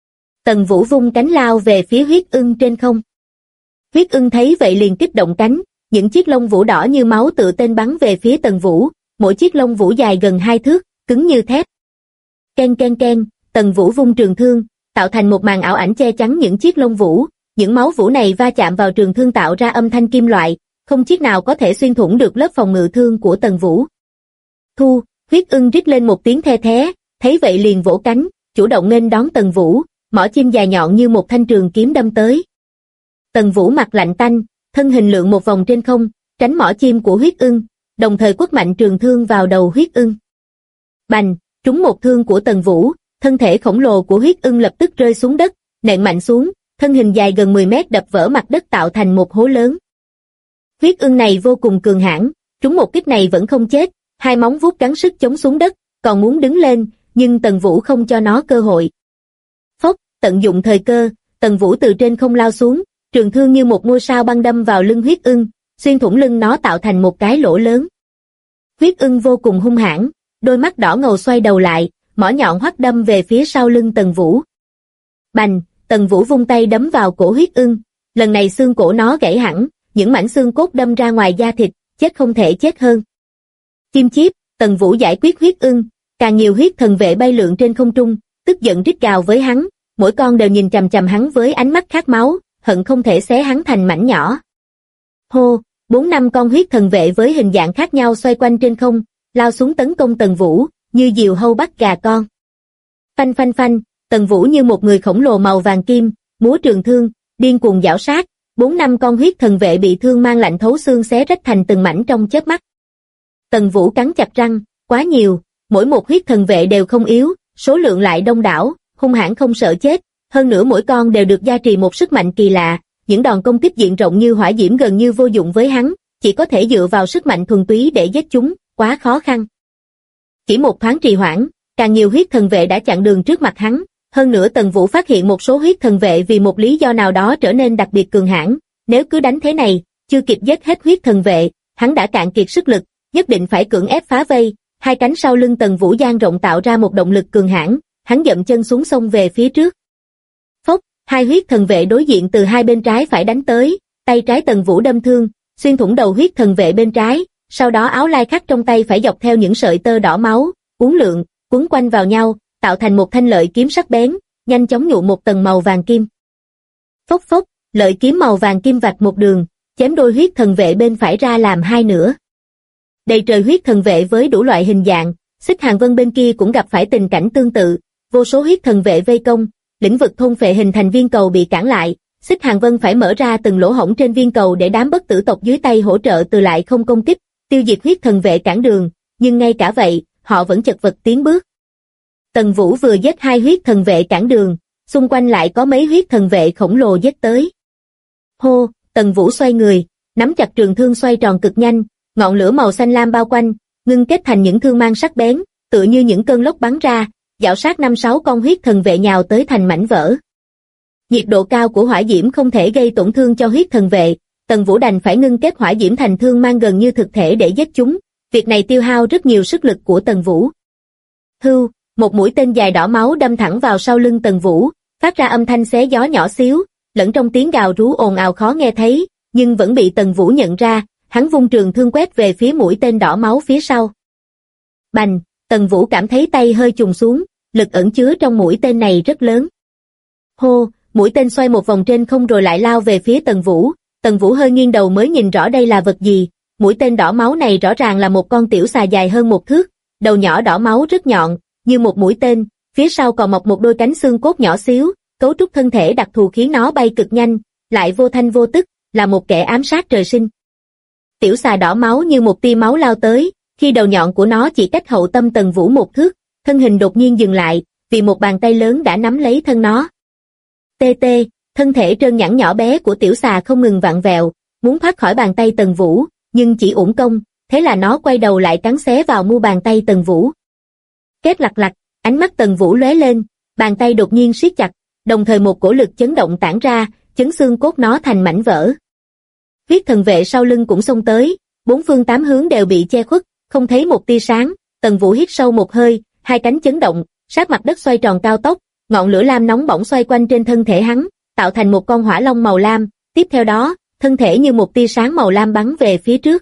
B: Tần Vũ vung cánh lao về phía huyết ưng trên không. Huyết ưng thấy vậy liền kích động cánh, những chiếc lông vũ đỏ như máu tự tên bắn về phía Tần Vũ, mỗi chiếc lông vũ dài gần 2 thước, cứng như thép. Ken ken ken, Tần Vũ vung trường thương, tạo thành một màn ảo ảnh che chắn những chiếc lông vũ, những máu vũ này va chạm vào trường thương tạo ra âm thanh kim loại, không chiếc nào có thể xuyên thủng được lớp phòng ngự thương của Tần Vũ. Thu, huyết ưng rít lên một tiếng the thé, thấy vậy liền vỗ cánh, chủ động nghênh đón Tần Vũ, mỏ chim dài nhọn như một thanh trường kiếm đâm tới. Tần Vũ mặt lạnh tanh, thân hình lượn một vòng trên không, tránh mỏ chim của huyết ưng, đồng thời quất mạnh trường thương vào đầu huyết ưng. Bành, trúng một thương của Tần Vũ, thân thể khổng lồ của huyết ưng lập tức rơi xuống đất, nện mạnh xuống, thân hình dài gần 10 mét đập vỡ mặt đất tạo thành một hố lớn. Huyết ưng này vô cùng cường hãn, trúng một kích này vẫn không chết, hai móng vuốt gắng sức chống xuống đất, còn muốn đứng lên, nhưng Tần Vũ không cho nó cơ hội. Phốc, tận dụng thời cơ, Tần Vũ từ trên không lao xuống, trường thương như một ngôi sao băng đâm vào lưng huyết ưng, xuyên thủng lưng nó tạo thành một cái lỗ lớn. Huyết ưng vô cùng hung hãn, đôi mắt đỏ ngầu xoay đầu lại, mỏ nhọn hoắt đâm về phía sau lưng Tần Vũ. Bành, Tần Vũ vung tay đấm vào cổ huyết ưng, lần này xương cổ nó gãy hẳn, những mảnh xương cốt đâm ra ngoài da thịt, chết không thể chết hơn. Chim chíp, Tần Vũ giải quyết huyết ưng, càng nhiều huyết thần vệ bay lượn trên không trung, tức giận rít gào với hắn, mỗi con đều nhìn chằm chằm hắn với ánh mắt khát máu, hận không thể xé hắn thành mảnh nhỏ. Hô, 4-5 con huyết thần vệ với hình dạng khác nhau xoay quanh trên không, lao xuống tấn công Tần Vũ, như diều hâu bắt gà con. Phanh phanh phanh, Tần Vũ như một người khổng lồ màu vàng kim, múa trường thương, điên cuồng giảo sát, 4-5 con huyết thần vệ bị thương mang lạnh thấu xương xé rách thành từng mảnh trong chớp mắt. Tần Vũ cắn chặt răng, quá nhiều, mỗi một huyết thần vệ đều không yếu, số lượng lại đông đảo, hung hãn không sợ chết, hơn nữa mỗi con đều được gia trì một sức mạnh kỳ lạ, những đòn công kích diện rộng như hỏa diễm gần như vô dụng với hắn, chỉ có thể dựa vào sức mạnh thuần túy để giết chúng, quá khó khăn. Chỉ một thoáng trì hoãn, càng nhiều huyết thần vệ đã chặn đường trước mặt hắn, hơn nữa Tần Vũ phát hiện một số huyết thần vệ vì một lý do nào đó trở nên đặc biệt cường hãn, nếu cứ đánh thế này, chưa kịp giết hết huyết thần vệ, hắn đã cạn kiệt sức lực, nhất định phải cưỡng ép phá vây, hai cánh sau lưng Tần Vũ dang rộng tạo ra một động lực cường hãn, hắn dậm chân xuống sông về phía trước. Phốc, Hai huyết thần vệ đối diện từ hai bên trái phải đánh tới, tay trái Tần Vũ đâm thương, xuyên thủng đầu huyết thần vệ bên trái, sau đó áo lai khắc trong tay phải dọc theo những sợi tơ đỏ máu, uốn lượn, quấn quanh vào nhau, tạo thành một thanh lợi kiếm sắc bén, nhanh chóng nhuộm một tầng màu vàng kim. Phốc phốc, lợi kiếm màu vàng kim vạch một đường, chém đôi huyết thần vệ bên phải ra làm hai nửa. Đầy trời huyết thần vệ với đủ loại hình dạng, Xích Hàng Vân bên kia cũng gặp phải tình cảnh tương tự, vô số huyết thần vệ vây công, lĩnh vực thôn phệ hình thành viên cầu bị cản lại, Xích Hàng Vân phải mở ra từng lỗ hổng trên viên cầu để đám bất tử tộc dưới tay hỗ trợ từ lại không công kích, tiêu diệt huyết thần vệ cản đường, nhưng ngay cả vậy, họ vẫn chật vật tiến bước. Tần Vũ vừa giết hai huyết thần vệ cản đường, xung quanh lại có mấy huyết thần vệ khổng lồ giết tới. Hô, Tần Vũ xoay người, nắm chặt trường thương xoay tròn cực nhanh, ngọn lửa màu xanh lam bao quanh, ngưng kết thành những thương mang sắc bén, tựa như những cơn lốc bắn ra, giảo sát 5-6 con huyết thần vệ nhào tới thành mảnh vỡ. Nhiệt độ cao của hỏa diễm không thể gây tổn thương cho huyết thần vệ, Tần Vũ đành phải ngưng kết hỏa diễm thành thương mang gần như thực thể để giết chúng, việc này tiêu hao rất nhiều sức lực của Tần Vũ. Hưu, một mũi tên dài đỏ máu đâm thẳng vào sau lưng Tần Vũ, phát ra âm thanh xé gió nhỏ xíu, lẫn trong tiếng gào rú ồn ào khó nghe thấy, nhưng vẫn bị Tần Vũ nhận ra, hắn vung trường thương quét về phía mũi tên đỏ máu phía sau. Bành, Tần Vũ cảm thấy tay hơi chùng xuống, lực ẩn chứa trong mũi tên này rất lớn. Hô, mũi tên xoay một vòng trên không rồi lại lao về phía Tần Vũ hơi nghiêng đầu mới nhìn rõ đây là vật gì, mũi tên đỏ máu này rõ ràng là một con tiểu xà dài hơn 1 thước, đầu nhỏ đỏ máu rất nhọn, như một mũi tên, phía sau còn mọc một đôi cánh xương cốt nhỏ xíu, cấu trúc thân thể đặc thù khiến nó bay cực nhanh, lại vô thanh vô tức, là một kẻ ám sát trời sinh. Tiểu xà đỏ máu như một tia máu lao tới, khi đầu nhọn của nó chỉ cách hậu tâm Tần Vũ 1 thước, thân hình đột nhiên dừng lại, vì một bàn tay lớn đã nắm lấy thân nó. Tê tê, thân thể trơn nhẵn nhỏ bé của tiểu xà không ngừng vặn vẹo, muốn thoát khỏi bàn tay Tần Vũ, nhưng chỉ uổng công, thế là nó quay đầu lại cắn xé vào mu bàn tay Tần Vũ. Két lạch lạch, ánh mắt Tần Vũ lóe lên, bàn tay đột nhiên siết chặt, đồng thời một cổ lực chấn động tản ra, chấn xương cốt nó thành mảnh vỡ. Huyết thần vệ sau lưng cũng xông tới, 4 phương 8 hướng đều bị che khuất, không thấy một tia sáng, Tần Vũ hít sâu một hơi, hai cánh chấn động, sát mặt đất xoay tròn cao tốc, ngọn lửa lam nóng bỏng xoay quanh trên thân thể hắn, tạo thành một con hỏa long màu lam, tiếp theo đó, thân thể như một tia sáng màu lam bắn về phía trước.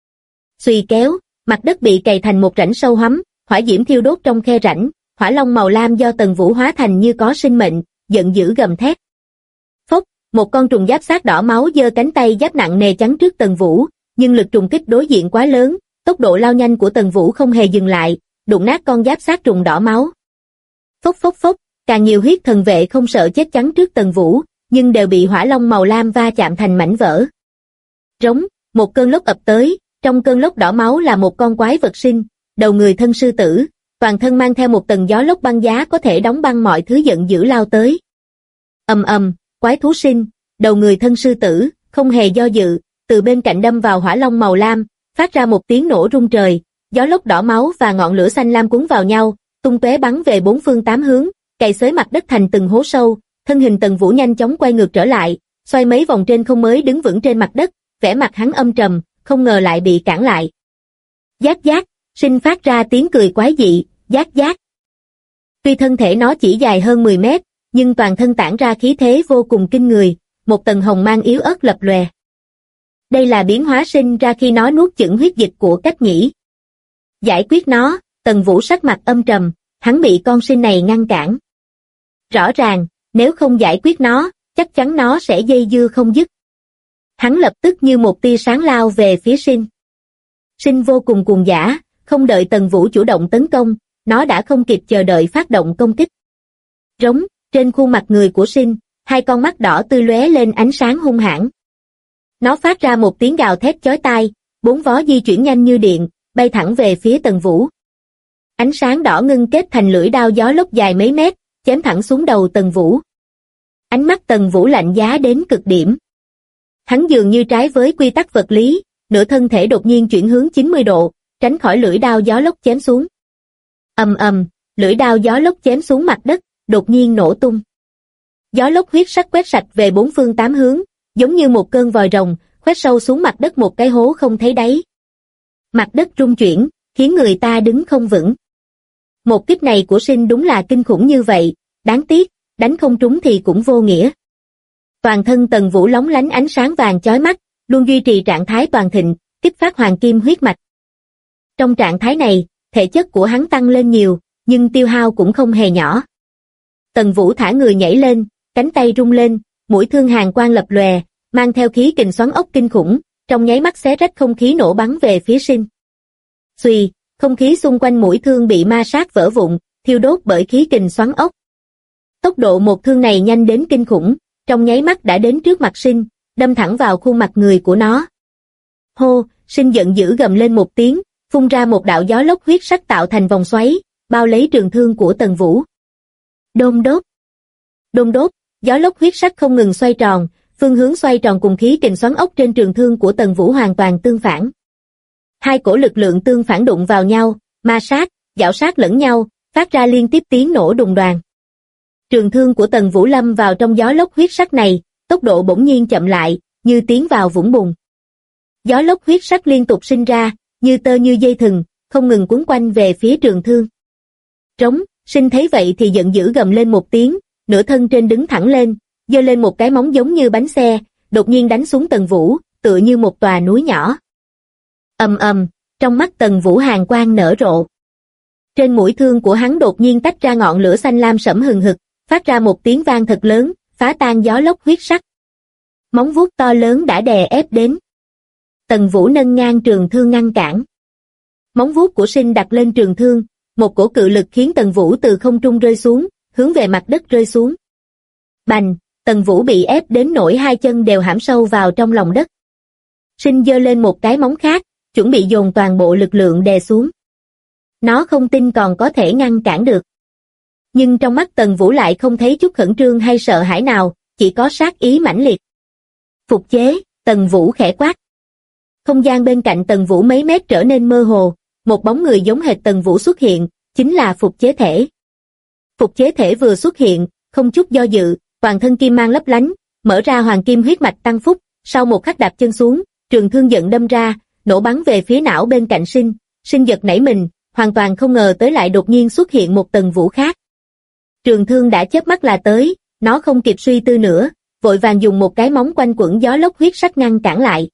B: Xuy kéo, mặt đất bị cày thành một rãnh sâu hoắm, hỏa diễm thiêu đốt trong khe rãnh, hỏa long màu lam do Tần Vũ hóa thành như có sinh mệnh, giận dữ gầm thét. Phốc, một con trùng giáp xác đỏ máu giơ cánh tay giáp nặng nề chắn trước Tần Vũ, nhưng lực trùng kích đối diện quá lớn, tốc độ lao nhanh của Tần Vũ không hề dừng lại, đụng nát con giáp xác trùng đỏ máu. Phốc phốc phốc, càng nhiều huyết thần vệ không sợ chết chắn trước Tần Vũ, nhưng đều bị hỏa long màu lam va chạm thành mảnh vỡ. Rống, một cơn lốc ập tới, trong cơn lốc đỏ máu là một con quái vật sinh, đầu người thân sư tử, toàn thân mang theo một tầng gió lốc băng giá có thể đóng băng mọi thứ giận dữ lao tới. Ầm ầm, quái thú sinh, đầu người thân sư tử, không hề do dự, từ bên cạnh đâm vào hỏa long màu lam, phát ra một tiếng nổ rung trời, gió lốc đỏ máu và ngọn lửa xanh lam cuốn vào nhau, tung tóe bắn về 4 phương 8 hướng, cày xới mặt đất thành từng hố sâu, thân hình Tần Vũ nhanh chóng quay ngược trở lại, xoay mấy vòng trên không mới đứng vững trên mặt đất, vẻ mặt hắn âm trầm, không ngờ lại bị cản lại. Giác giác, sinh phát ra tiếng cười quái dị, giác giác. Tuy thân thể nó chỉ dài hơn 10 mét, nhưng toàn thân tản ra khí thế vô cùng kinh người, một tầng hồng mang yếu ớt lập lòe. Đây là biến hóa sinh ra khi nó nuốt chửng huyết dịch của Cách Nhĩ. Giải quyết nó, Tần Vũ sắc mặt âm trầm, hắn bị con sinh này ngăn cản. Rõ ràng, nếu không giải quyết nó, chắc chắn nó sẽ dây dưa không dứt. Hắn lập tức như một tia sáng lao về phía sinh. Sinh vô cùng cuồng dã, không đợi Tần Vũ chủ động tấn công, nó đã không kịp chờ đợi phát động công kích. Rống, trên khuôn mặt người của sinh, hai con mắt đỏ tươi lóe lên ánh sáng hung hãn. Nó phát ra một tiếng gào thét chói tai, 4 vó di chuyển nhanh như điện, bay thẳng về phía Tần Vũ. Ánh sáng đỏ ngưng kết thành lưỡi đao gió lốc dài mấy mét, chém thẳng xuống đầu Tần Vũ. Ánh mắt Tần Vũ lạnh giá đến cực điểm. Hắn dường như trái với quy tắc vật lý, nửa thân thể đột nhiên chuyển hướng 90 độ, tránh khỏi lưỡi đao gió lốc chém xuống. Ầm ầm, lưỡi đao gió lốc chém xuống mặt đất, đột nhiên nổ tung. Gió lốc huyết sắc quét sạch về 4 phương 8 hướng, giống như một cơn vòi rồng, khoét sâu xuống mặt đất một cái hố không thấy đáy. Mặt đất rung chuyển, khiến người ta đứng không vững. Một kích này của sinh đúng là kinh khủng như vậy, đáng tiếc, đánh không trúng thì cũng vô nghĩa. Toàn thân Tần Vũ lóng lánh ánh sáng vàng chói mắt, luôn duy trì trạng thái toàn thịnh, kích phát hoàng kim huyết mạch. Trong trạng thái này, thể chất của hắn tăng lên nhiều, nhưng tiêu hao cũng không hề nhỏ. Tần Vũ thả người nhảy lên, cánh tay rung lên, mũi thương hàn quang lập lòe, mang theo khí kình xoắn ốc kinh khủng, trong nháy mắt xé rách không khí nổ bắn về phía Sinh. Xuy, không khí xung quanh mũi thương bị ma sát vỡ vụn, thiêu đốt bởi khí kình xoắn ốc. Tốc độ một thương này nhanh đến kinh khủng, trong nháy mắt đã đến trước mặt Sinh, đâm thẳng vào khuôn mặt người của nó. Hô, Sinh giận dữ gầm lên một tiếng, phun ra một đạo gió lốc huyết sắc tạo thành vòng xoáy, bao lấy trường thương của Tần Vũ. Đôn đốt. Đôn đốt, gió lốc huyết sắc không ngừng xoay tròn, phương hướng xoay tròn cùng khí kình xoắn ốc trên trường thương của Tần Vũ hoàn toàn tương phản. Hai cổ lực lượng tương phản đụng vào nhau, ma sát, giảo sát lẫn nhau, phát ra liên tiếp tiếng nổ đùng đoàng. Trường thương của Tần Vũ lâm vào trong gió lốc huyết sắc này, tốc độ bỗng nhiên chậm lại, như tiến vào vũng bùn. Gió lốc huyết sắc liên tục sinh ra, như tơ như dây thừng, không ngừng quấn quanh về phía trường thương. Trống, Sinh thấy vậy thì giận dữ gầm lên một tiếng, nửa thân trên đứng thẳng lên, giơ lên một cái móng giống như bánh xe, đột nhiên đánh xuống Tần Vũ, tựa như một tòa núi nhỏ. Ầm ầm, trong mắt Tần Vũ hàn quang nở rộ. Trên mũi thương của hắn đột nhiên tách ra ngọn lửa xanh lam sẫm hừng hực, phát ra một tiếng vang thật lớn, phá tan gió lốc huyết sắc. Móng vuốt to lớn đã đè ép đến. Tần Vũ nâng ngang trường thương ngăn cản. Móng vuốt của Sinh đặt lên trường thương, một cổ cự lực khiến Tần Vũ từ không trung rơi xuống, hướng về mặt đất rơi xuống. Bành, Tần Vũ bị ép đến nỗi hai chân đều hãm sâu vào trong lòng đất. Sinh giơ lên một cái móng khác, chuẩn bị dồn toàn bộ lực lượng đè xuống. Nó không tin còn có thể ngăn cản được. Nhưng trong mắt Tần Vũ lại không thấy chút khẩn trương hay sợ hãi nào, chỉ có sát ý mãnh liệt. Phục chế, Tần Vũ khẽ quát. Không gian bên cạnh Tần Vũ mấy mét trở nên mơ hồ, một bóng người giống hệt Tần Vũ xuất hiện, chính là phục chế thể. Phục chế thể vừa xuất hiện, không chút do dự, toàn thân kim mang lấp lánh, mở ra hoàng kim huyết mạch tăng phúc, sau một khắc đạp chân xuống, trường thương giận đâm ra, nổ bắn về phía não bên cạnh Sinh. Sinh giật nảy mình, hoàn toàn không ngờ tới lại đột nhiên xuất hiện một Tần Vũ khác. Trường thương đã chớp mắt là tới, nó không kịp suy tư nữa, vội vàng dùng một cái móng quanh quẩn gió lốc huyết sắc ngăn cản lại.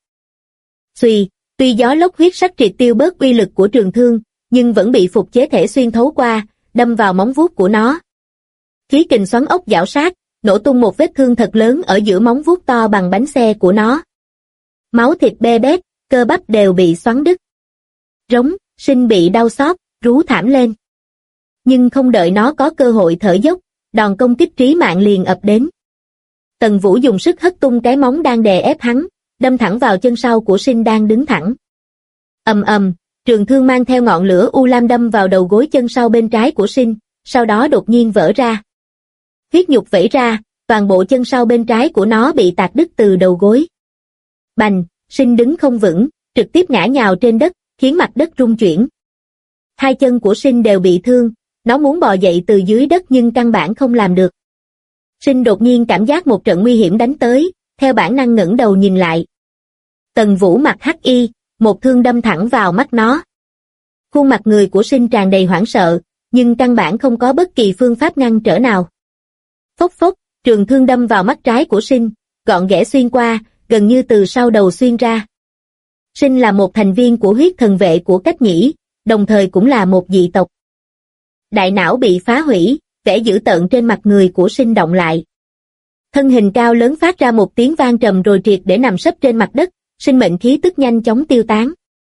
B: Xuy, tuy gió lốc huyết sắc triệt tiêu bớt uy lực của trường thương, nhưng vẫn bị phục chế thể xuyên thấu qua, đâm vào móng vuốt của nó. Khí kình xoắn ốc giảo sát, nổ tung một vết thương thật lớn ở giữa móng vuốt to bằng bánh xe của nó. Máu thịt be bét, cơ bắp đều bị xoắn đứt. Rống, Sinh bị đau xót, rú thảm lên. Nhưng không đợi nó có cơ hội thở dốc, đòn công kích trí mạng liền ập đến. Tần Vũ dùng sức hất tung cái móng đang đè ép hắn, đâm thẳng vào chân sau của Sinh đang đứng thẳng. Ầm ầm, trường thương mang theo ngọn lửa u lam đâm vào đầu gối chân sau bên trái của Sinh, sau đó đột nhiên vỡ ra. Huyết nhục vẩy ra, toàn bộ chân sau bên trái của nó bị tạc đứt từ đầu gối. Bành, Sinh đứng không vững, trực tiếp ngã nhào trên đất, khiến mặt đất rung chuyển. Hai chân của Sinh đều bị thương, nó muốn bò dậy từ dưới đất nhưng căn bản không làm được. Sinh đột nhiên cảm giác một trận nguy hiểm đánh tới, theo bản năng ngẩng đầu nhìn lại. Tần Vũ mặc hắc y, một thương đâm thẳng vào mắt nó. Khuôn mặt người của Sinh tràn đầy hoảng sợ, nhưng căn bản không có bất kỳ phương pháp ngăn trở nào. Phốc phốc, trường thương đâm vào mắt trái của Sinh, gọn ghẽ xuyên qua, gần như từ sau đầu xuyên ra. Sinh là một thành viên của huyết thần vệ của Cách Nhĩ, đồng thời cũng là một dị tộc. Đại não bị phá hủy, vẻ dữ tợn trên mặt người của Sinh động lại. Thân hình cao lớn phát ra một tiếng vang trầm rồi triệt để nằm sấp trên mặt đất, sinh mệnh khí tức nhanh chóng tiêu tán.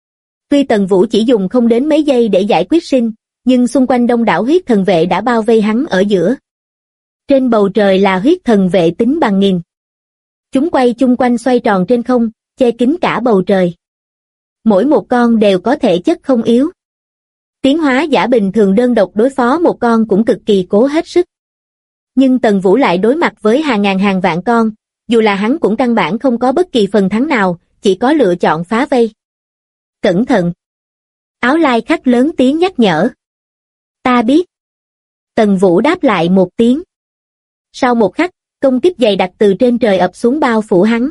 B: Tuy Tần Vũ chỉ dùng không đến mấy giây để giải quyết Sinh, nhưng xung quanh đông đảo huyết thần vệ đã bao vây hắn ở giữa. Trên bầu trời là huyết thần vệ tính bằng nghìn. Chúng quay chung quanh xoay tròn trên không, che kín cả bầu trời. Mỗi một con đều có thể chất không yếu. Tiến hóa giả bình thường đơn độc đối phó một con cũng cực kỳ cố hết sức. Nhưng Tần Vũ lại đối mặt với hàng ngàn hàng vạn con, dù là hắn cũng căn bản không có bất kỳ phần thắng nào, chỉ có lựa chọn phá vây. Cẩn thận! Áo lai khắc lớn tiếng nhắc nhở. Ta biết. Tần Vũ đáp lại một tiếng. Sau một khắc, công kích dày đặc từ trên trời ập xuống bao phủ hắn.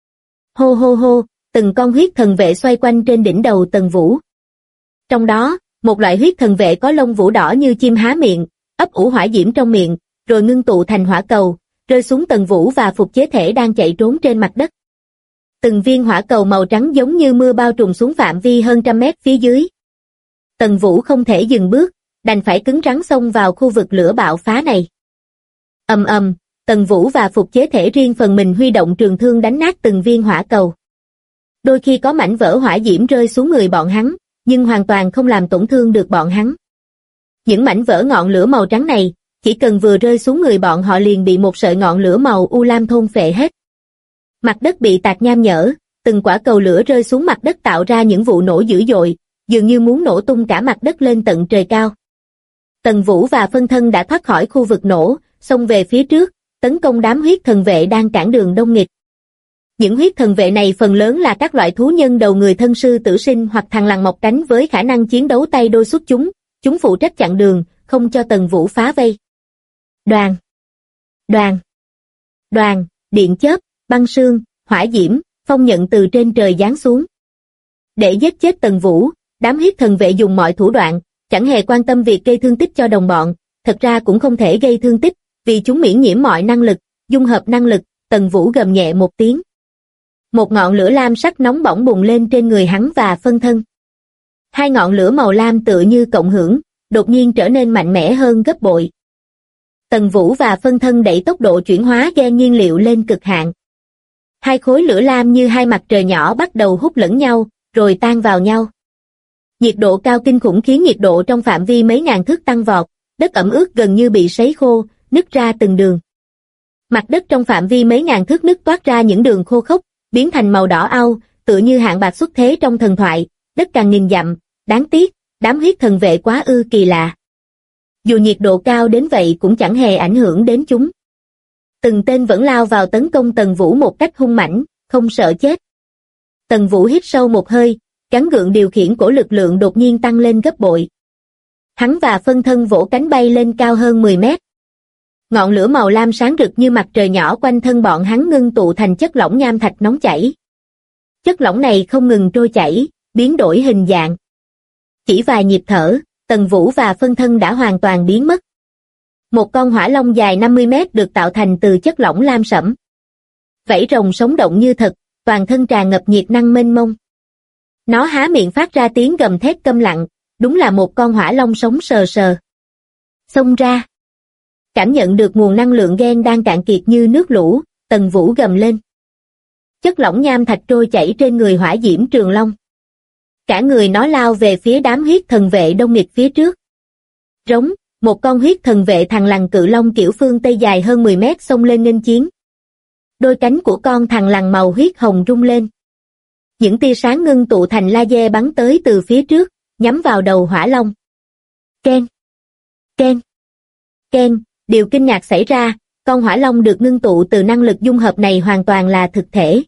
B: Hô hô hô, từng con huyết thần vệ xoay quanh trên đỉnh đầu Tần Vũ. Trong đó, một loại huyết thần vệ có lông vũ đỏ như chim há miệng, ấp ủ hỏa diễm trong miệng, rồi ngưng tụ thành hỏa cầu, rơi xuống Tần Vũ và Phục Chế Thể đang chạy trốn trên mặt đất. Từng viên hỏa cầu màu trắng giống như mưa bao trùm xuống phạm vi hơn trăm mét phía dưới. Tần Vũ không thể dừng bước, đành phải cứng rắn xông vào khu vực lửa bạo phá này. Ầm ầm, Tần Vũ và Phục Chế Thể riêng phần mình huy động trường thương đánh nát từng viên hỏa cầu. Đôi khi có mảnh vỡ hỏa diễm rơi xuống người bọn hắn, nhưng hoàn toàn không làm tổn thương được bọn hắn. Những mảnh vỡ ngọn lửa màu trắng này, chỉ cần vừa rơi xuống người bọn họ liền bị một sợi ngọn lửa màu u lam thôn phệ hết. Mặt đất bị tạc nham nhở, từng quả cầu lửa rơi xuống mặt đất tạo ra những vụ nổ dữ dội, dường như muốn nổ tung cả mặt đất lên tận trời cao. Tần Vũ và phân thân đã thoát khỏi khu vực nổ, xông về phía trước, tấn công đám huyết thần vệ đang cản đường đông nghịt. Những huyết thần vệ này phần lớn là các loại thú nhân đầu người thân sư tử sinh hoặc thằn lằn mọc cánh với khả năng chiến đấu tay đôi xuất chúng phụ trách chặn đường, không cho Tần Vũ phá vây. Đoàn, đoàn, đoàn, điện chớp, băng sương, hỏa diễm, phong nhận từ trên trời giáng xuống. Để giết chết Tần Vũ, đám huyết thần vệ dùng mọi thủ đoạn, chẳng hề quan tâm việc gây thương tích cho đồng bọn, thật ra cũng không thể gây thương tích, vì chúng miễn nhiễm mọi năng lực, dung hợp năng lực. Tần Vũ gầm nhẹ một tiếng. Một ngọn lửa lam sắc nóng bỏng bùng lên trên người hắn và phân thân. Hai ngọn lửa màu lam tựa như cộng hưởng, đột nhiên trở nên mạnh mẽ hơn gấp bội. Tần Vũ và phân thân đẩy tốc độ chuyển hóa gen nhiên liệu lên cực hạn. Hai khối lửa lam như hai mặt trời nhỏ bắt đầu hút lẫn nhau, rồi tan vào nhau. Nhiệt độ cao kinh khủng khiến nhiệt độ trong phạm vi mấy ngàn thước tăng vọt, đất ẩm ướt gần như bị sấy khô, nứt ra từng đường. Mặt đất trong phạm vi mấy ngàn thước nứt toát ra những đường khô khốc, biến thành màu đỏ au, tựa như hạng bạc xuất thế trong thần thoại, đất càng nghìn dặm, đáng tiếc, đám huyết thần vệ quá ư kỳ lạ. Dù nhiệt độ cao đến vậy cũng chẳng hề ảnh hưởng đến chúng. Từng tên vẫn lao vào tấn công Tần Vũ một cách hung mãnh, không sợ chết. Tần Vũ hít sâu một hơi, gắn gượng điều khiển cổ lực lượng đột nhiên tăng lên gấp bội. Hắn và phân thân vỗ cánh bay lên cao hơn 10 mét. Ngọn lửa màu lam sáng rực như mặt trời nhỏ quanh thân bọn hắn ngưng tụ thành chất lỏng nham thạch nóng chảy. Chất lỏng này không ngừng trôi chảy, biến đổi hình dạng. Chỉ vài nhịp thở, Tần Vũ và phân thân đã hoàn toàn biến mất. Một con hỏa long dài 50 mét được tạo thành từ chất lỏng lam sẫm. Vảy rồng sống động như thật, toàn thân tràn ngập nhiệt năng mênh mông. Nó há miệng phát ra tiếng gầm thét câm lặng, đúng là một con hỏa long sống sờ sờ. Xông ra. Cảm nhận được nguồn năng lượng gen đang cạn kiệt như nước lũ, Tần Vũ gầm lên. Chất lỏng nham thạch trôi chảy trên người hỏa diễm trường long. Cả người nó lao về phía đám huyết thần vệ đông nghịt phía trước. Rống, một con huyết thần vệ thằn lằn cự long kiểu phương Tây dài hơn 10 mét xông lên nghênh chiến. Đôi cánh của con thằn lằn màu huyết hồng rung lên. Những tia sáng ngưng tụ thành laser bắn tới từ phía trước, nhắm vào đầu hỏa long. Ken, ken, ken. Điều kinh ngạc xảy ra, con hỏa long được ngưng tụ từ năng lực dung hợp này hoàn toàn là thực thể.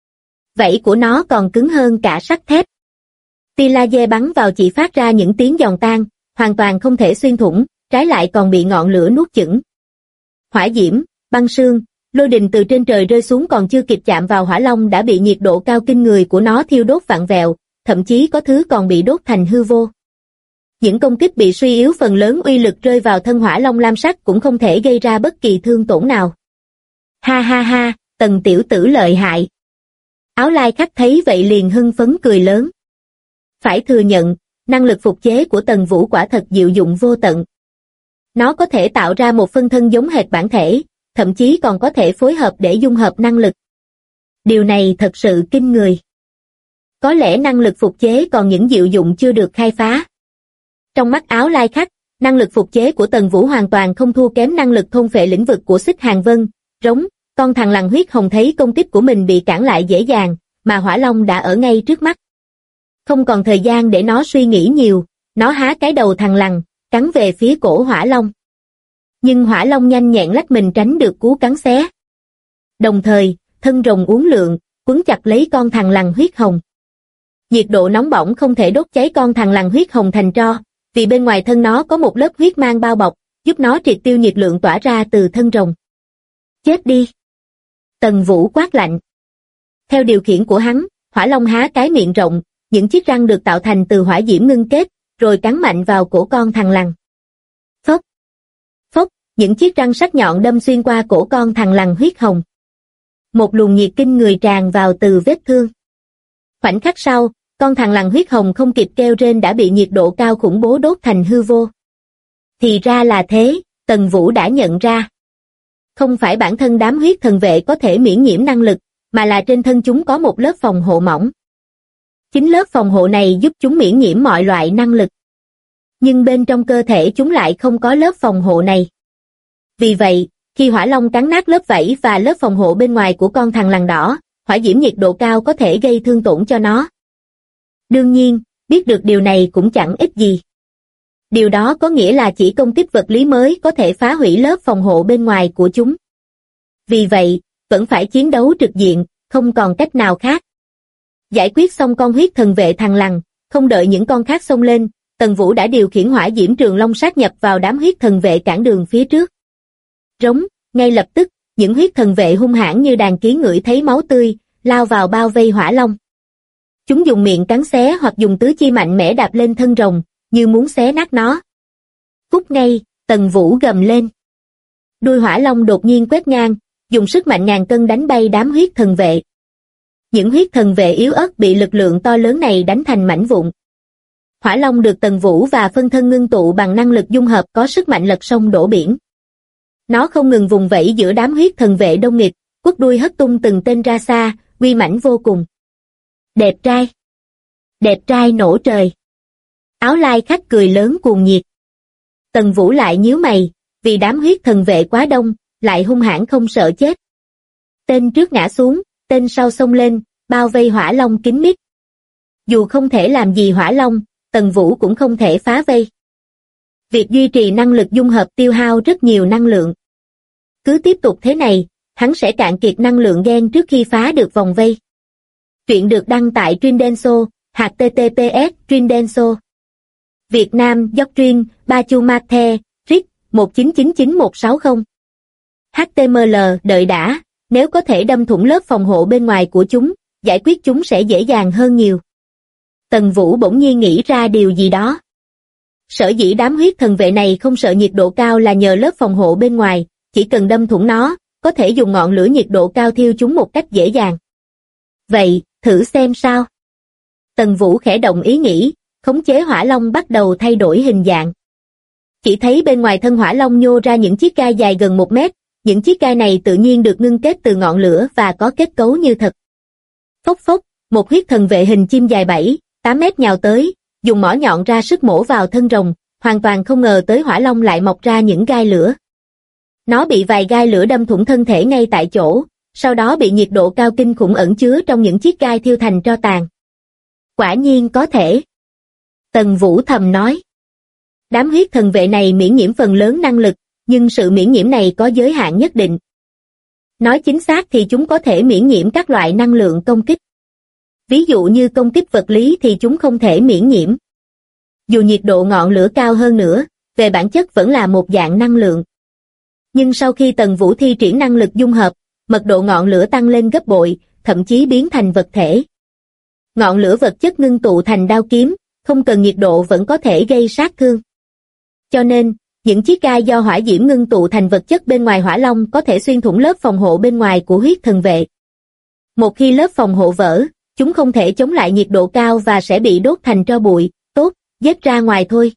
B: Vảy của nó còn cứng hơn cả sắt thép. Tia laser bắn vào chỉ phát ra những tiếng giòn tan, hoàn toàn không thể xuyên thủng, trái lại còn bị ngọn lửa nuốt chửng. Hỏa diễm, băng sương, lôi đình từ trên trời rơi xuống còn chưa kịp chạm vào hỏa long đã bị nhiệt độ cao kinh người của nó thiêu đốt vặn vẹo, thậm chí có thứ còn bị đốt thành hư vô. Những công kích bị suy yếu phần lớn uy lực rơi vào thân hỏa long lam sắc cũng không thể gây ra bất kỳ thương tổn nào. Ha ha ha, Tần tiểu tử lợi hại. Áo lai khắc thấy vậy liền hưng phấn cười lớn. Phải thừa nhận, năng lực phục chế của Tần Vũ quả thật diệu dụng vô tận. Nó có thể tạo ra một phân thân giống hệt bản thể, thậm chí còn có thể phối hợp để dung hợp năng lực. Điều này thật sự kinh người. Có lẽ năng lực phục chế còn những diệu dụng chưa được khai phá. Trong mắt áo lai khắc, năng lực phục chế của Tần Vũ hoàn toàn không thua kém năng lực thôn phệ lĩnh vực của Xích Hàng Vân. Rống, con thằn lằn huyết hồng thấy công kích của mình bị cản lại dễ dàng, mà hỏa long đã ở ngay trước mắt. Không còn thời gian để nó suy nghĩ nhiều, nó há cái đầu thằn lằn, cắn về phía cổ hỏa long. Nhưng hỏa long nhanh nhẹn lách mình tránh được cú cắn xé. Đồng thời, thân rồng uốn lượn, quấn chặt lấy con thằn lằn huyết hồng. Nhiệt độ nóng bỏng không thể đốt cháy con thằn lằn huyết hồng thành tro, vì bên ngoài thân nó có một lớp huyết mang bao bọc, giúp nó triệt tiêu nhiệt lượng tỏa ra từ thân rồng. Chết đi! Tần Vũ quát lạnh. Theo điều khiển của hắn, hỏa long há cái miệng rộng, những chiếc răng được tạo thành từ hỏa diễm ngưng kết, rồi cắn mạnh vào cổ con thằn lằn. Phốc! Phốc! những chiếc răng sắc nhọn đâm xuyên qua cổ con thằn lằn huyết hồng. Một luồng nhiệt kinh người tràn vào từ vết thương. Khoảnh khắc sau, con thằn lằn huyết hồng không kịp kêu rên đã bị nhiệt độ cao khủng bố đốt thành hư vô. Thì ra là thế, Tần Vũ đã nhận ra. Không phải bản thân đám huyết thần vệ có thể miễn nhiễm năng lực, mà là trên thân chúng có một lớp phòng hộ mỏng. Chính lớp phòng hộ này giúp chúng miễn nhiễm mọi loại năng lực. Nhưng bên trong cơ thể chúng lại không có lớp phòng hộ này. Vì vậy, khi hỏa long cắn nát lớp vảy và lớp phòng hộ bên ngoài của con thằn lằn đỏ, hỏa diễm nhiệt độ cao có thể gây thương tổn cho nó. Đương nhiên, biết được điều này cũng chẳng ích gì. Điều đó có nghĩa là chỉ công kích vật lý mới có thể phá hủy lớp phòng hộ bên ngoài của chúng. Vì vậy, vẫn phải chiến đấu trực diện, không còn cách nào khác. Giải quyết xong con huyết thần vệ thằn lằn, không đợi những con khác xông lên, Tần Vũ đã điều khiển hỏa diễm trường long sát nhập vào đám huyết thần vệ cản đường phía trước. Rống, ngay lập tức, những huyết thần vệ hung hãn như đàn kiến ngửi thấy máu tươi, lao vào bao vây hỏa long. Chúng dùng miệng cắn xé hoặc dùng tứ chi mạnh mẽ đạp lên thân rồng, như muốn xé nát nó. Phút ngay, Tần Vũ gầm lên. Đuôi hỏa long đột nhiên quét ngang, dùng sức mạnh ngàn cân đánh bay đám huyết thần vệ. Những huyết thần vệ yếu ớt bị lực lượng to lớn này đánh thành mảnh vụn. Hỏa long được Tần Vũ và phân thân ngưng tụ bằng năng lực dung hợp có sức mạnh lật sông đổ biển. Nó không ngừng vùng vẫy giữa đám huyết thần vệ đông nghịt, quất đuôi hất tung từng tên ra xa, uy mãnh vô cùng. Đẹp trai! Đẹp trai nổ trời! Áo lai khách cười lớn cuồng nhiệt. Tần Vũ lại nhíu mày, vì đám huyết thần vệ quá đông, lại hung hãn không sợ chết. Tên trước ngã xuống, tên sau xông lên, bao vây hỏa long kín mít. Dù không thể làm gì hỏa long, Tần Vũ cũng không thể phá vây. Việc duy trì năng lực dung hợp tiêu hao rất nhiều năng lượng. Cứ tiếp tục thế này, hắn sẽ cạn kiệt năng lượng gen trước khi phá được vòng vây. Truyện được đăng tại Trindenso, https://Trindenso. Việt Nam, Doctrine, Bachumate, RIC, 1999160. HTML, đợi đã, nếu có thể đâm thủng lớp phòng hộ bên ngoài của chúng, giải quyết chúng sẽ dễ dàng hơn nhiều. Tần Vũ bỗng nhiên nghĩ ra điều gì đó. Sở dĩ đám huyết thần vệ này không sợ nhiệt độ cao là nhờ lớp phòng hộ bên ngoài, chỉ cần đâm thủng nó, có thể dùng ngọn lửa nhiệt độ cao thiêu chúng một cách dễ dàng. Vậy, thử xem sao. Tần Vũ khẽ động ý nghĩ, khống chế hỏa long bắt đầu thay đổi hình dạng. Chỉ thấy bên ngoài thân hỏa long nhô ra những chiếc gai dài gần 1 mét, những chiếc gai này tự nhiên được ngưng kết từ ngọn lửa và có kết cấu như thật. Phốc phốc, một huyết thần vệ hình chim dài 7-8 mét nhào tới, dùng mỏ nhọn ra sức mổ vào thân rồng, hoàn toàn không ngờ tới hỏa long lại mọc ra những gai lửa. Nó bị vài gai lửa đâm thủng thân thể ngay tại chỗ, sau đó bị nhiệt độ cao kinh khủng ẩn chứa trong những chiếc gai thiêu thành tro tàn. Quả nhiên có thể. Tần Vũ thầm nói. Đám huyết thần vệ này miễn nhiễm phần lớn năng lực, nhưng sự miễn nhiễm này có giới hạn nhất định. Nói chính xác thì chúng có thể miễn nhiễm các loại năng lượng công kích. Ví dụ như công kích vật lý thì chúng không thể miễn nhiễm. Dù nhiệt độ ngọn lửa cao hơn nữa, về bản chất vẫn là một dạng năng lượng. Nhưng sau khi Tần Vũ thi triển năng lực dung hợp, mật độ ngọn lửa tăng lên gấp bội, thậm chí biến thành vật thể. Ngọn lửa vật chất ngưng tụ thành đao kiếm, không cần nhiệt độ vẫn có thể gây sát thương. Cho nên, những chiếc gai do hỏa diễm ngưng tụ thành vật chất bên ngoài hỏa long có thể xuyên thủng lớp phòng hộ bên ngoài của huyết thần vệ. Một khi lớp phòng hộ vỡ, chúng không thể chống lại nhiệt độ cao và sẽ bị đốt thành tro bụi. Tốt, giết ra ngoài thôi.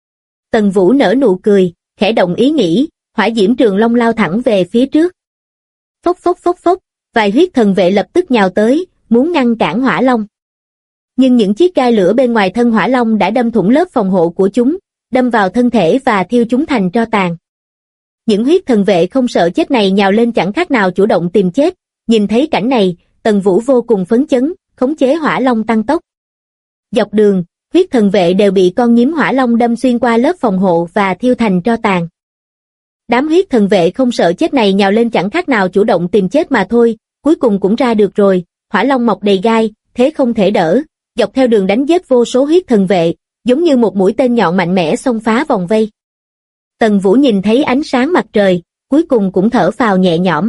B: Tần Vũ nở nụ cười, khẽ động ý nghĩ, hỏa diễm trường long lao thẳng về phía trước. Phốc phốc phốc phốc, vài huyết thần vệ lập tức nhào tới, muốn ngăn cản hỏa long. Nhưng những chiếc gai lửa bên ngoài thân hỏa long đã đâm thủng lớp phòng hộ của chúng, đâm vào thân thể và thiêu chúng thành tro tàn. Những huyết thần vệ không sợ chết này nhào lên chẳng khác nào chủ động tìm chết. Nhìn thấy cảnh này, Tần Vũ vô cùng phấn chấn, khống chế hỏa long tăng tốc. Dọc đường, huyết thần vệ đều bị con nhím hỏa long đâm xuyên qua lớp phòng hộ và thiêu thành tro tàn. Đám huyết thần vệ không sợ chết này nhào lên chẳng khác nào chủ động tìm chết mà thôi, cuối cùng cũng ra được rồi. Hỏa long mọc đầy gai, thế không thể đỡ, dọc theo đường đánh giết vô số huyết thần vệ, giống như một mũi tên nhọn mạnh mẽ xông phá vòng vây. Tần Vũ nhìn thấy ánh sáng mặt trời, cuối cùng cũng thở phào nhẹ nhõm.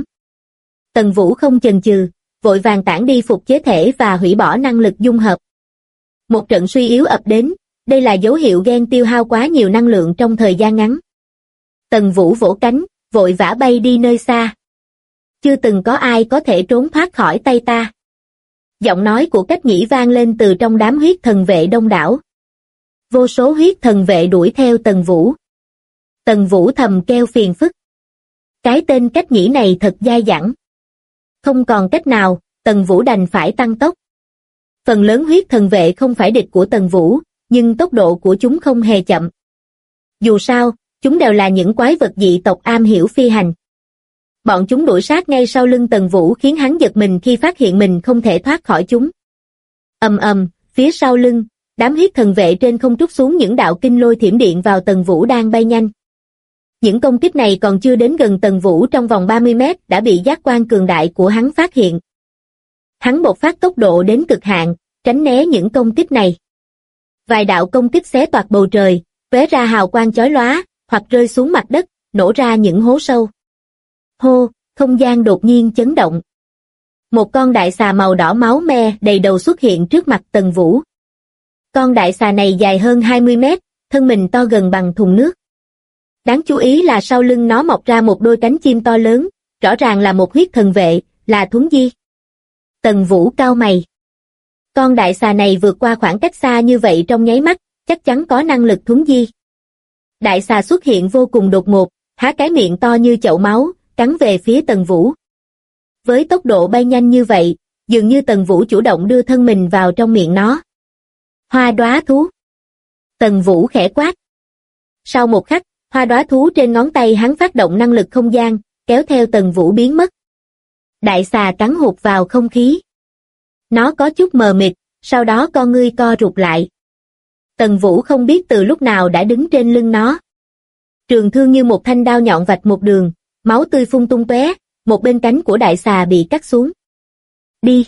B: Tần Vũ không chần chừ, vội vàng tản đi phục chế thể và hủy bỏ năng lực dung hợp. Một trận suy yếu ập đến, đây là dấu hiệu gen tiêu hao quá nhiều năng lượng trong thời gian ngắn. Tần Vũ vỗ cánh, vội vã bay đi nơi xa. Chưa từng có ai có thể trốn thoát khỏi tay ta. Giọng nói của Cách Nhĩ vang lên từ trong đám huyết thần vệ đông đảo. Vô số huyết thần vệ đuổi theo Tần Vũ. Tần Vũ thầm kêu phiền phức. Cái tên Cách Nhĩ này thật dai dẳng. Không còn cách nào, Tần Vũ đành phải tăng tốc. Phần lớn huyết thần vệ không phải địch của Tần Vũ, nhưng tốc độ của chúng không hề chậm. Dù sao, chúng đều là những quái vật dị tộc am hiểu phi hành. Bọn chúng đuổi sát ngay sau lưng Tần Vũ khiến hắn giật mình khi phát hiện mình không thể thoát khỏi chúng. Ầm ầm, phía sau lưng, đám huyết thần vệ trên không trút xuống những đạo kinh lôi thiểm điện vào Tần Vũ đang bay nhanh. Những công kích này còn chưa đến gần Tần Vũ trong vòng 30 mét đã bị giác quan cường đại của hắn phát hiện. Hắn bộc phát tốc độ đến cực hạn, tránh né những công kích này. Vài đạo công kích xé toạc bầu trời, tóe ra hào quang chói lóa, hoặc rơi xuống mặt đất, nổ ra những hố sâu. Hô, không gian đột nhiên chấn động. Một con đại xà màu đỏ máu me đầy đầu xuất hiện trước mặt Tần Vũ. Con đại xà này dài hơn 20 mét, thân mình to gần bằng thùng nước. Đáng chú ý là sau lưng nó mọc ra một đôi cánh chim to lớn, rõ ràng là một huyết thần vệ, là Thuấn Di. Tần Vũ cau mày. Con đại xà này vượt qua khoảng cách xa như vậy trong nháy mắt, chắc chắn có năng lực Thuấn Di. Đại xà xuất hiện vô cùng đột ngột, há cái miệng to như chậu máu, cắn về phía Tần Vũ. Với tốc độ bay nhanh như vậy, dường như Tần Vũ chủ động đưa thân mình vào trong miệng nó. Hoa đóa thú. Tần Vũ khẽ quát. Sau một khắc, hoa đóa thú trên ngón tay hắn phát động năng lực không gian, kéo theo Tần Vũ biến mất. Đại xà cắn hụt vào không khí. Nó có chút mờ mịt, sau đó con ngươi co rụt lại. Tần Vũ không biết từ lúc nào đã đứng trên lưng nó. Trường thương như một thanh đao nhọn vạch một đường, máu tươi phun tung tóe, một bên cánh của đại xà bị cắt xuống. Đi!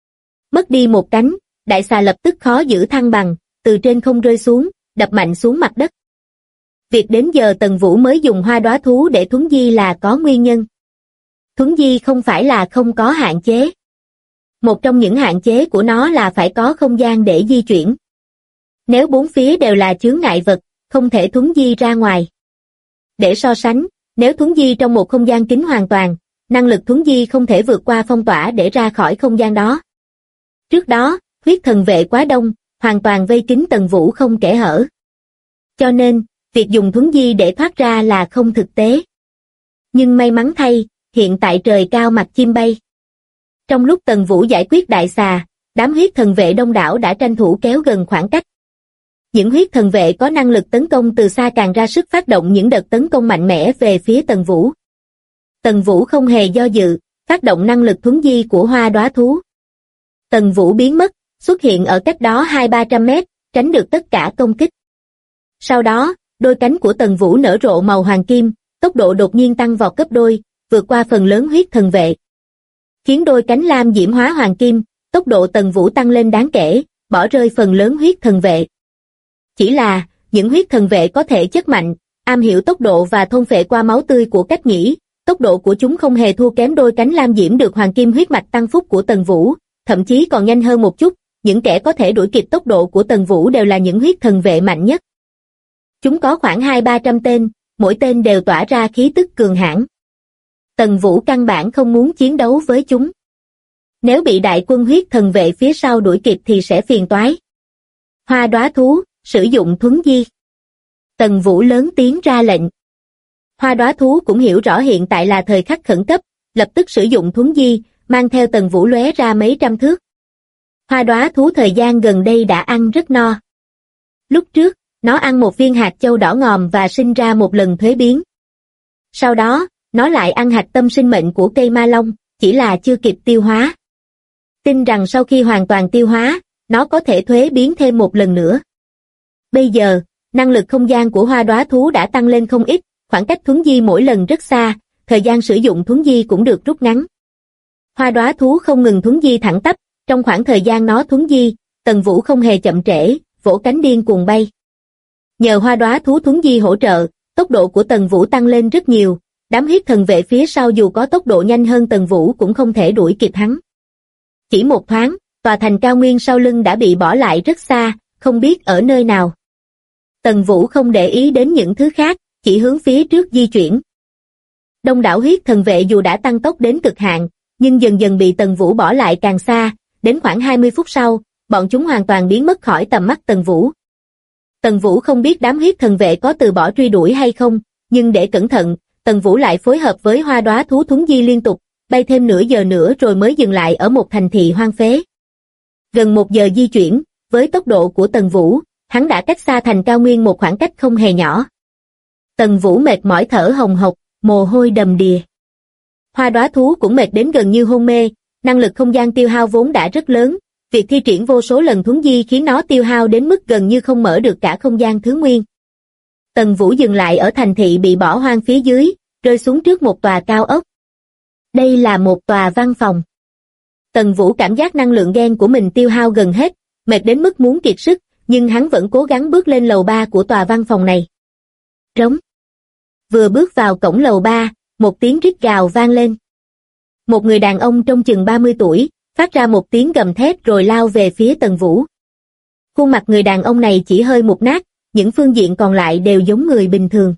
B: Mất đi một cánh, đại xà lập tức khó giữ thăng bằng, từ trên không rơi xuống, đập mạnh xuống mặt đất. Việc đến giờ Tần Vũ mới dùng hoa đóa thú để Thuấn Di là có nguyên nhân. Thuấn Di không phải là không có hạn chế. Một trong những hạn chế của nó là phải có không gian để di chuyển. Nếu bốn phía đều là chướng ngại vật, không thể Thuấn Di ra ngoài. Để so sánh, nếu Thuấn Di trong một không gian kín hoàn toàn, năng lực Thuấn Di không thể vượt qua phong tỏa để ra khỏi không gian đó. Trước đó, huyết thần vệ quá đông, hoàn toàn vây kín Tần Vũ không kẽ hở. Cho nên, việc dùng Thuấn Di để thoát ra là không thực tế. Nhưng may mắn thay, hiện tại trời cao mặt chim bay. Trong lúc Tần Vũ giải quyết đại xà, đám huyết thần vệ đông đảo đã tranh thủ kéo gần khoảng cách. Những huyết thần vệ có năng lực tấn công từ xa càng ra sức phát động những đợt tấn công mạnh mẽ về phía Tần Vũ. Tần Vũ không hề do dự, phát động năng lực Thuấn Di của hoa đóa thú. Tần Vũ biến mất, xuất hiện ở cách đó 200-300 mét, tránh được tất cả công kích. Sau đó, đôi cánh của Tần Vũ nở rộ màu hoàng kim, tốc độ đột nhiên tăng vọt gấp đôi, vượt qua phần lớn huyết thần vệ. Khiến đôi cánh lam diễm hóa hoàng kim, tốc độ Tần Vũ tăng lên đáng kể, bỏ rơi phần lớn huyết thần vệ. Chỉ là, những huyết thần vệ có thể chất mạnh, am hiểu tốc độ và thôn phệ qua máu tươi của Cách Nhĩ, tốc độ của chúng không hề thua kém đôi cánh lam diễm được hoàng kim huyết mạch tăng phúc của Tần Vũ, thậm chí còn nhanh hơn một chút, những kẻ có thể đuổi kịp tốc độ của Tần Vũ đều là những huyết thần vệ mạnh nhất. Chúng có khoảng 200-300 tên, mỗi tên đều tỏa ra khí tức cường hãn. Tần Vũ căn bản không muốn chiến đấu với chúng. Nếu bị đại quân huyết thần vệ phía sau đuổi kịp thì sẽ phiền toái. Hoa đóa thú, sử dụng Thuấn Di. Tần Vũ lớn tiếng ra lệnh. Hoa đóa thú cũng hiểu rõ hiện tại là thời khắc khẩn cấp, lập tức sử dụng Thuấn Di, mang theo Tần Vũ lóe ra mấy trăm thước. Hoa đóa thú thời gian gần đây đã ăn rất no. Lúc trước, nó ăn một viên hạt châu đỏ ngòm và sinh ra một lần thuế biến. Sau đó, nó lại ăn hạt tâm sinh mệnh của cây ma long, chỉ là chưa kịp tiêu hóa. Tin rằng sau khi hoàn toàn tiêu hóa, nó có thể thuế biến thêm một lần nữa. Bây giờ, năng lực không gian của hoa đóa thú đã tăng lên không ít, khoảng cách Thuấn Di mỗi lần rất xa, thời gian sử dụng Thuấn Di cũng được rút ngắn. Hoa đóa thú không ngừng Thuấn Di thẳng tắp, trong khoảng thời gian nó Thuấn Di, Tần Vũ không hề chậm trễ, vỗ cánh điên cuồng bay. Nhờ hoa đóa thú Thuấn Di hỗ trợ, tốc độ của Tần Vũ tăng lên rất nhiều, đám huyết thần vệ phía sau dù có tốc độ nhanh hơn Tần Vũ cũng không thể đuổi kịp hắn. Chỉ một thoáng, tòa thành cao nguyên sau lưng đã bị bỏ lại rất xa, không biết ở nơi nào. Tần Vũ không để ý đến những thứ khác, chỉ hướng phía trước di chuyển. Đông đảo huyết thần vệ dù đã tăng tốc đến cực hạn, nhưng dần dần bị Tần Vũ bỏ lại càng xa, đến khoảng 20 phút sau, bọn chúng hoàn toàn biến mất khỏi tầm mắt Tần Vũ. Tần Vũ không biết đám huyết thần vệ có từ bỏ truy đuổi hay không, nhưng để cẩn thận, Tần Vũ lại phối hợp với Hoa Đóa thú thuấn di liên tục, bay thêm nửa giờ nữa rồi mới dừng lại ở một thành thị hoang phế. Gần 1 giờ di chuyển, với tốc độ của Tần Vũ, hắn đã cách xa thành cao nguyên một khoảng cách không hề nhỏ. Tần Vũ mệt mỏi thở hồng hộc, mồ hôi đầm đìa. Hoa Đóa thú cũng mệt đến gần như hôn mê, năng lực không gian tiêu hao vốn đã rất lớn, việc thi triển vô số lần thuấn di khiến nó tiêu hao đến mức gần như không mở được cả không gian thứ nguyên. Tần Vũ dừng lại ở thành thị bị bỏ hoang phía dưới, rơi xuống trước một tòa cao ốc. Đây là một tòa văn phòng. Tần Vũ cảm giác năng lượng gen của mình tiêu hao gần hết, mệt đến mức muốn kiệt sức, nhưng hắn vẫn cố gắng bước lên lầu 3 của tòa văn phòng này. Rống. Vừa bước vào cổng lầu 3, một tiếng rít gào vang lên. Một người đàn ông trông chừng 30 tuổi, phát ra một tiếng gầm thét rồi lao về phía Tần Vũ. Khuôn mặt người đàn ông này chỉ hơi mục nát, những phương diện còn lại đều giống người bình thường.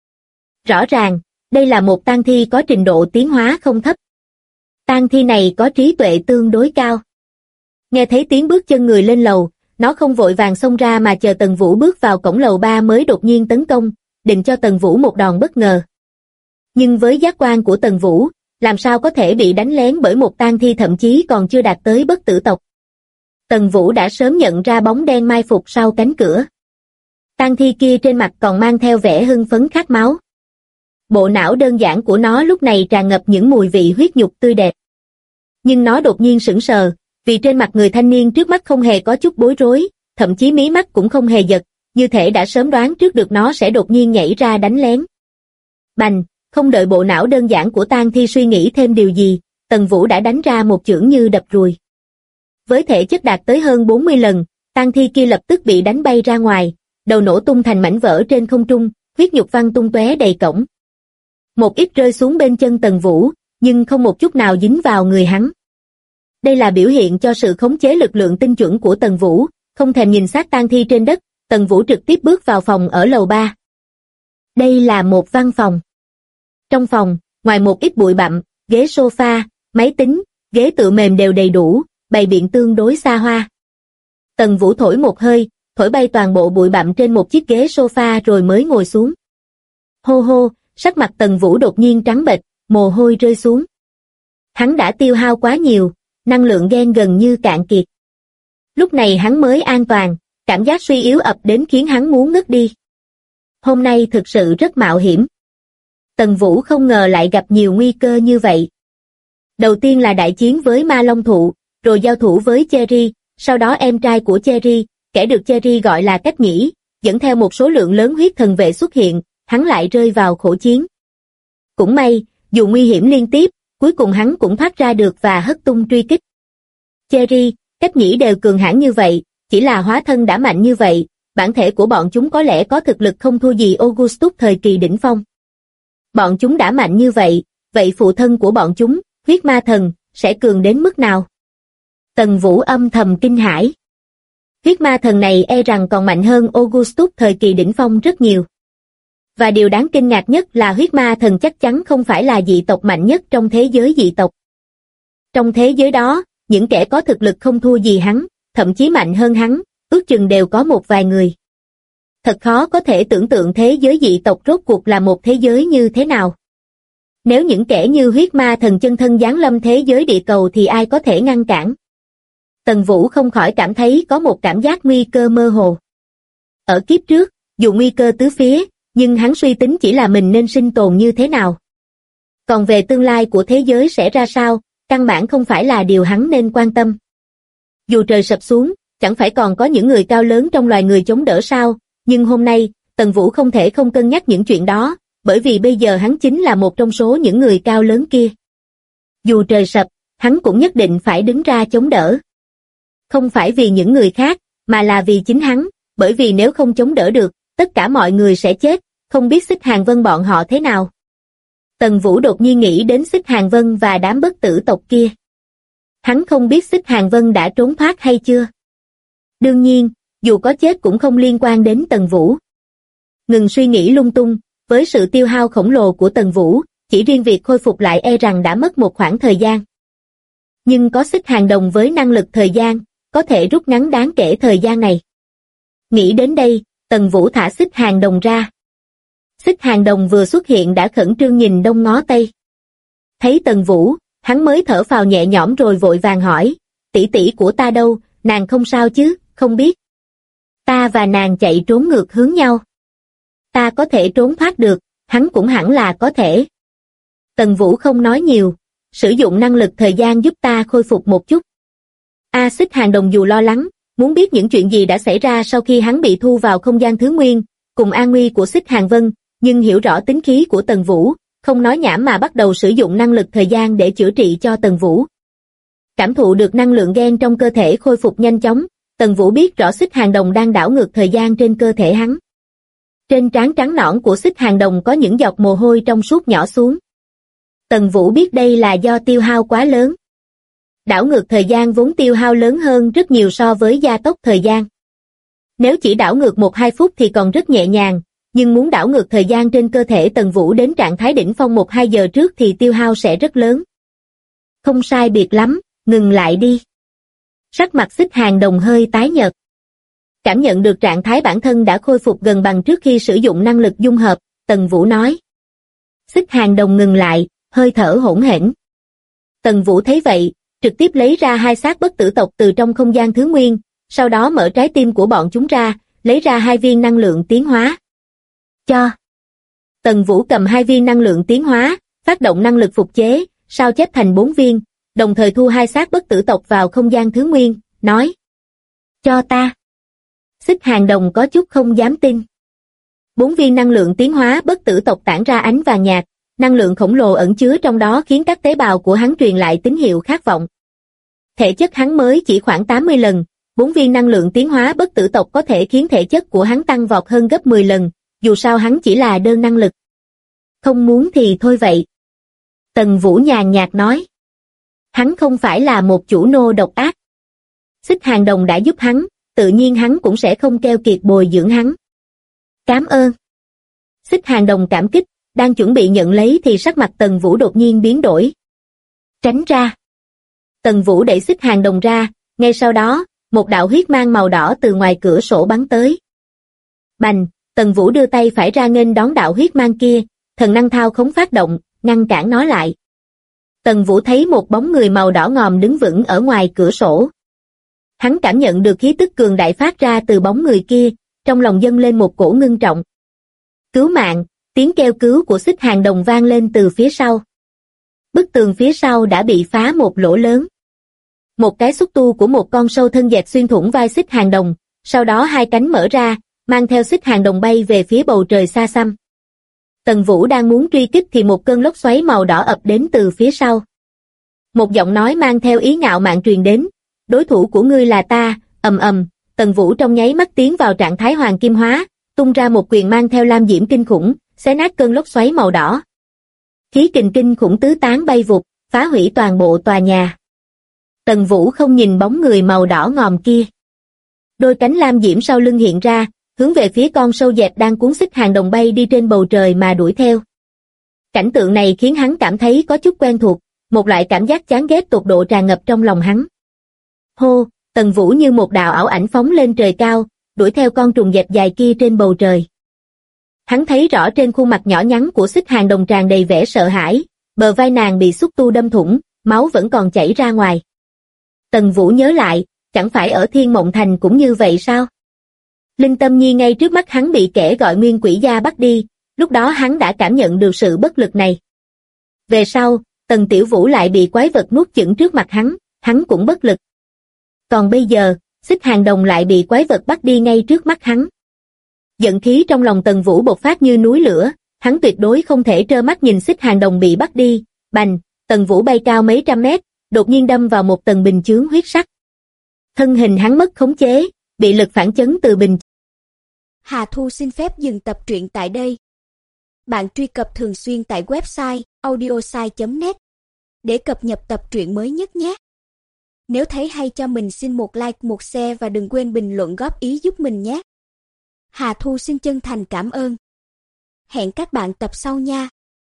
B: Rõ ràng, đây là một tang thi có trình độ tiến hóa không thấp. Tang thi này có trí tuệ tương đối cao. Nghe thấy tiếng bước chân người lên lầu, nó không vội vàng xông ra mà chờ Tần Vũ bước vào cổng lầu 3 mới đột nhiên tấn công, định cho Tần Vũ một đòn bất ngờ. Nhưng với giác quan của Tần Vũ, làm sao có thể bị đánh lén bởi một tang thi thậm chí còn chưa đạt tới bất tử tộc. Tần Vũ đã sớm nhận ra bóng đen mai phục sau cánh cửa. Tang thi kia trên mặt còn mang theo vẻ hưng phấn khát máu. Bộ não đơn giản của nó lúc này tràn ngập những mùi vị huyết nhục tươi đẹp. Nhưng nó đột nhiên sững sờ, vì trên mặt người thanh niên trước mắt không hề có chút bối rối, thậm chí mí mắt cũng không hề giật, như thể đã sớm đoán trước được nó sẽ đột nhiên nhảy ra đánh lén. Bành, không đợi bộ não đơn giản của tang thi suy nghĩ thêm điều gì, Tần Vũ đã đánh ra một chưởng như đập ruồi. Với thể chất đạt tới hơn 40 lần, tang thi kia lập tức bị đánh bay ra ngoài, đầu nổ tung thành mảnh vỡ trên không trung, huyết nhục văng tung tóe đầy cổng. Một ít rơi xuống bên chân Tần Vũ, nhưng không một chút nào dính vào người hắn. Đây là biểu hiện cho sự khống chế lực lượng tinh chuẩn của Tần Vũ, không thèm nhìn xác tang thi trên đất, Tần Vũ trực tiếp bước vào phòng ở lầu 3. Đây là một văn phòng. Trong phòng, ngoài một ít bụi bặm, ghế sofa, máy tính, ghế tựa mềm đều đầy đủ, bày biện tương đối xa hoa. Tần Vũ thổi một hơi, thổi bay toàn bộ bụi bặm trên một chiếc ghế sofa rồi mới ngồi xuống. Hô hô, sắc mặt Tần Vũ đột nhiên trắng bệch, mồ hôi rơi xuống. Hắn đã tiêu hao quá nhiều, năng lượng gen gần như cạn kiệt. Lúc này hắn mới an toàn, cảm giác suy yếu ập đến khiến hắn muốn ngất đi. Hôm nay thực sự rất mạo hiểm. Tần Vũ không ngờ lại gặp nhiều nguy cơ như vậy. Đầu tiên là đại chiến với Ma Long Thụ, rồi giao thủ với Cherry, sau đó em trai của Cherry, kẻ được Cherry gọi là Cách Nhĩ, dẫn theo một số lượng lớn huyết thần vệ xuất hiện, hắn lại rơi vào khổ chiến. Cũng may, dù nguy hiểm liên tiếp, cuối cùng hắn cũng thoát ra được và hất tung truy kích. Cherry, Cách Nhĩ đều cường hãn như vậy, chỉ là hóa thân đã mạnh như vậy, bản thể của bọn chúng có lẽ có thực lực không thua gì Augustus thời kỳ đỉnh phong. Bọn chúng đã mạnh như vậy, vậy phụ thân của bọn chúng, huyết ma thần, sẽ cường đến mức nào? Tần Vũ âm thầm kinh hãi. Huyết ma thần này e rằng còn mạnh hơn Augustus thời kỳ đỉnh phong rất nhiều. Và điều đáng kinh ngạc nhất là huyết ma thần chắc chắn không phải là dị tộc mạnh nhất trong thế giới dị tộc. Trong thế giới đó, những kẻ có thực lực không thua gì hắn, thậm chí mạnh hơn hắn, ước chừng đều có một vài người. Thật khó có thể tưởng tượng thế giới dị tộc rốt cuộc là một thế giới như thế nào. Nếu những kẻ như huyết ma thần chân thân giáng lâm thế giới địa cầu thì ai có thể ngăn cản? Tần Vũ không khỏi cảm thấy có một cảm giác nguy cơ mơ hồ. Ở kiếp trước, dù nguy cơ tứ phía, nhưng hắn suy tính chỉ là mình nên sinh tồn như thế nào. Còn về tương lai của thế giới sẽ ra sao, căn bản không phải là điều hắn nên quan tâm. Dù trời sập xuống, chẳng phải còn có những người cao lớn trong loài người chống đỡ sao, nhưng hôm nay, Tần Vũ không thể không cân nhắc những chuyện đó, bởi vì bây giờ hắn chính là một trong số những người cao lớn kia. Dù trời sập, hắn cũng nhất định phải đứng ra chống đỡ. Không phải vì những người khác, mà là vì chính hắn, bởi vì nếu không chống đỡ được, tất cả mọi người sẽ chết, không biết Xích Hàng Vân bọn họ thế nào. Tần Vũ đột nhiên nghĩ đến Xích Hàng Vân và đám bất tử tộc kia. Hắn không biết Xích Hàng Vân đã trốn thoát hay chưa. Đương nhiên, dù có chết cũng không liên quan đến Tần Vũ. Ngừng suy nghĩ lung tung, với sự tiêu hao khổng lồ của Tần Vũ, chỉ riêng việc khôi phục lại e rằng đã mất một khoảng thời gian. Nhưng có xích hàn đồng với năng lực thời gian, có thể rút ngắn đáng kể thời gian này. Nghĩ đến đây, Tần Vũ thả xích hàn đồng ra. Xích hàn đồng vừa xuất hiện đã khẩn trương nhìn đông ngó tây. Thấy Tần Vũ, hắn mới thở phào nhẹ nhõm rồi vội vàng hỏi, tỷ tỷ của ta đâu, nàng không sao chứ, không biết. Ta và nàng chạy trốn ngược hướng nhau. Ta có thể trốn thoát được, hắn cũng hẳn là có thể. Tần Vũ không nói nhiều, sử dụng năng lực thời gian giúp ta khôi phục một chút. Xích hàn đồng dù lo lắng, muốn biết những chuyện gì đã xảy ra sau khi hắn bị thu vào không gian thứ nguyên, cùng an nguy của xích hàn vân, nhưng hiểu rõ tính khí của Tần Vũ, không nói nhảm mà bắt đầu sử dụng năng lực thời gian để chữa trị cho Tần Vũ. Cảm thụ được năng lượng gen trong cơ thể khôi phục nhanh chóng, Tần Vũ biết rõ xích hàn đồng đang đảo ngược thời gian trên cơ thể hắn. Trên trán trắng nõn của xích hàn đồng có những giọt mồ hôi trong suốt nhỏ xuống. Tần Vũ biết đây là do tiêu hao quá lớn. Đảo ngược thời gian vốn tiêu hao lớn hơn rất nhiều so với gia tốc thời gian. Nếu chỉ đảo ngược 1-2 phút thì còn rất nhẹ nhàng, nhưng muốn đảo ngược thời gian trên cơ thể Tần Vũ đến trạng thái đỉnh phong 1-2 giờ trước thì tiêu hao sẽ rất lớn. Không sai biệt lắm, ngừng lại đi. Sắc mặt xích hàn đồng hơi tái nhợt. Cảm nhận được trạng thái bản thân đã khôi phục gần bằng trước khi sử dụng năng lực dung hợp, Tần Vũ nói. Xích hàn đồng ngừng lại, hơi thở hỗn hển. Tần Vũ thấy vậy, trực tiếp lấy ra 2 xác bất tử tộc từ trong không gian thứ nguyên, sau đó mở trái tim của bọn chúng ra, lấy ra 2 viên năng lượng tiến hóa. Cho. Tần Vũ cầm 2 viên năng lượng tiến hóa, phát động năng lực phục chế, sao chép thành 4 viên, đồng thời thu 2 xác bất tử tộc vào không gian thứ nguyên, nói. Cho ta. Xích hàn đồng có chút không dám tin. 4 viên năng lượng tiến hóa bất tử tộc tản ra ánh vàng nhạt, năng lượng khổng lồ ẩn chứa trong đó khiến các tế bào của hắn truyền lại tín hiệu khát vọng. Thể chất hắn mới chỉ khoảng 80 lần, 4 viên năng lượng tiến hóa bất tử tộc có thể khiến thể chất của hắn tăng vọt hơn gấp 10 lần, dù sao hắn chỉ là đơn năng lực. Không muốn thì thôi vậy. Tần Vũ nhàn nhạt nói. Hắn không phải là một chủ nô độc ác. Xích hàn đồng đã giúp hắn, tự nhiên hắn cũng sẽ không keo kiệt bồi dưỡng hắn. Cảm ơn. Xích hàn đồng cảm kích, đang chuẩn bị nhận lấy thì sắc mặt Tần Vũ đột nhiên biến đổi. Tránh ra. Tần Vũ đẩy xích hàn đồng ra, ngay sau đó, một đạo huyết mang màu đỏ từ ngoài cửa sổ bắn tới. Bành, Tần Vũ đưa tay phải ra nghênh đón đạo huyết mang kia, thần năng thao khống phát động, ngăn cản nó lại. Tần Vũ thấy một bóng người màu đỏ ngòm đứng vững ở ngoài cửa sổ. Hắn cảm nhận được khí tức cường đại phát ra từ bóng người kia, trong lòng dâng lên một cổ ngưng trọng. Cứu mạng, tiếng kêu cứu của xích hàn đồng vang lên từ phía sau. Bức tường phía sau đã bị phá một lỗ lớn. Một cái xúc tu của một con sâu thân dẹt xuyên thủng vai xích hàn đồng, sau đó 2 cánh mở ra, mang theo xích hàn đồng bay về phía bầu trời xa xăm. Tần Vũ đang muốn truy kích thì một cơn lốc xoáy màu đỏ ập đến từ phía sau. Một giọng nói mang theo ý ngạo mạn truyền đến, đối thủ của ngươi là ta, ầm ầm, Tần Vũ trong nháy mắt tiến vào trạng thái hoàng kim hóa, tung ra một quyền mang theo lam diễm kinh khủng, xé nát cơn lốc xoáy màu đỏ. Khí kình kinh khủng tứ tán bay vụt, phá hủy toàn bộ tòa nhà. Tần Vũ không nhìn bóng người màu đỏ ngòm kia. Đôi cánh lam diễm sau lưng hiện ra, hướng về phía con sâu dẹt đang cuốn xích hàn đồng bay đi trên bầu trời mà đuổi theo. Cảnh tượng này khiến hắn cảm thấy có chút quen thuộc, một loại cảm giác chán ghét tột độ tràn ngập trong lòng hắn. Hô, Tần Vũ như một đạo ảo ảnh phóng lên trời cao, đuổi theo con trùng dẹt dài kia trên bầu trời. Hắn thấy rõ trên khuôn mặt nhỏ nhắn của xích hàn đồng tràn đầy vẻ sợ hãi, bờ vai nàng bị xúc tu đâm thủng, máu vẫn còn chảy ra ngoài. Tần Vũ nhớ lại, chẳng phải ở Thiên Mộng Thành cũng như vậy sao? Linh Tâm Nhi ngay trước mắt hắn bị kẻ gọi Nguyên Quỷ Gia bắt đi, lúc đó hắn đã cảm nhận được sự bất lực này. Về sau, Tần Tiểu Vũ lại bị quái vật nuốt chửng trước mặt hắn cũng bất lực. Còn bây giờ, xích hàn đồng lại bị quái vật bắt đi ngay trước mắt hắn. Giận khí trong lòng Tần Vũ bộc phát như núi lửa, hắn tuyệt đối không thể trơ mắt nhìn xích hàn đồng bị bắt đi. Bành, Tần Vũ bay cao mấy trăm mét, đột nhiên đâm vào một tầng bình chướng huyết sắc. Thân hình hắn mất khống chế, bị lực phản chấn từ bình.
C: Hà Thu xin phép dừng tập truyện tại đây. Bạn truy cập thường xuyên tại website audiosai.net để cập nhật tập truyện mới nhất nhé. Nếu thấy hay cho mình xin một like, một share và đừng quên bình luận góp ý giúp mình nhé. Hà Thu xin chân thành cảm ơn. Hẹn các bạn tập sau nha.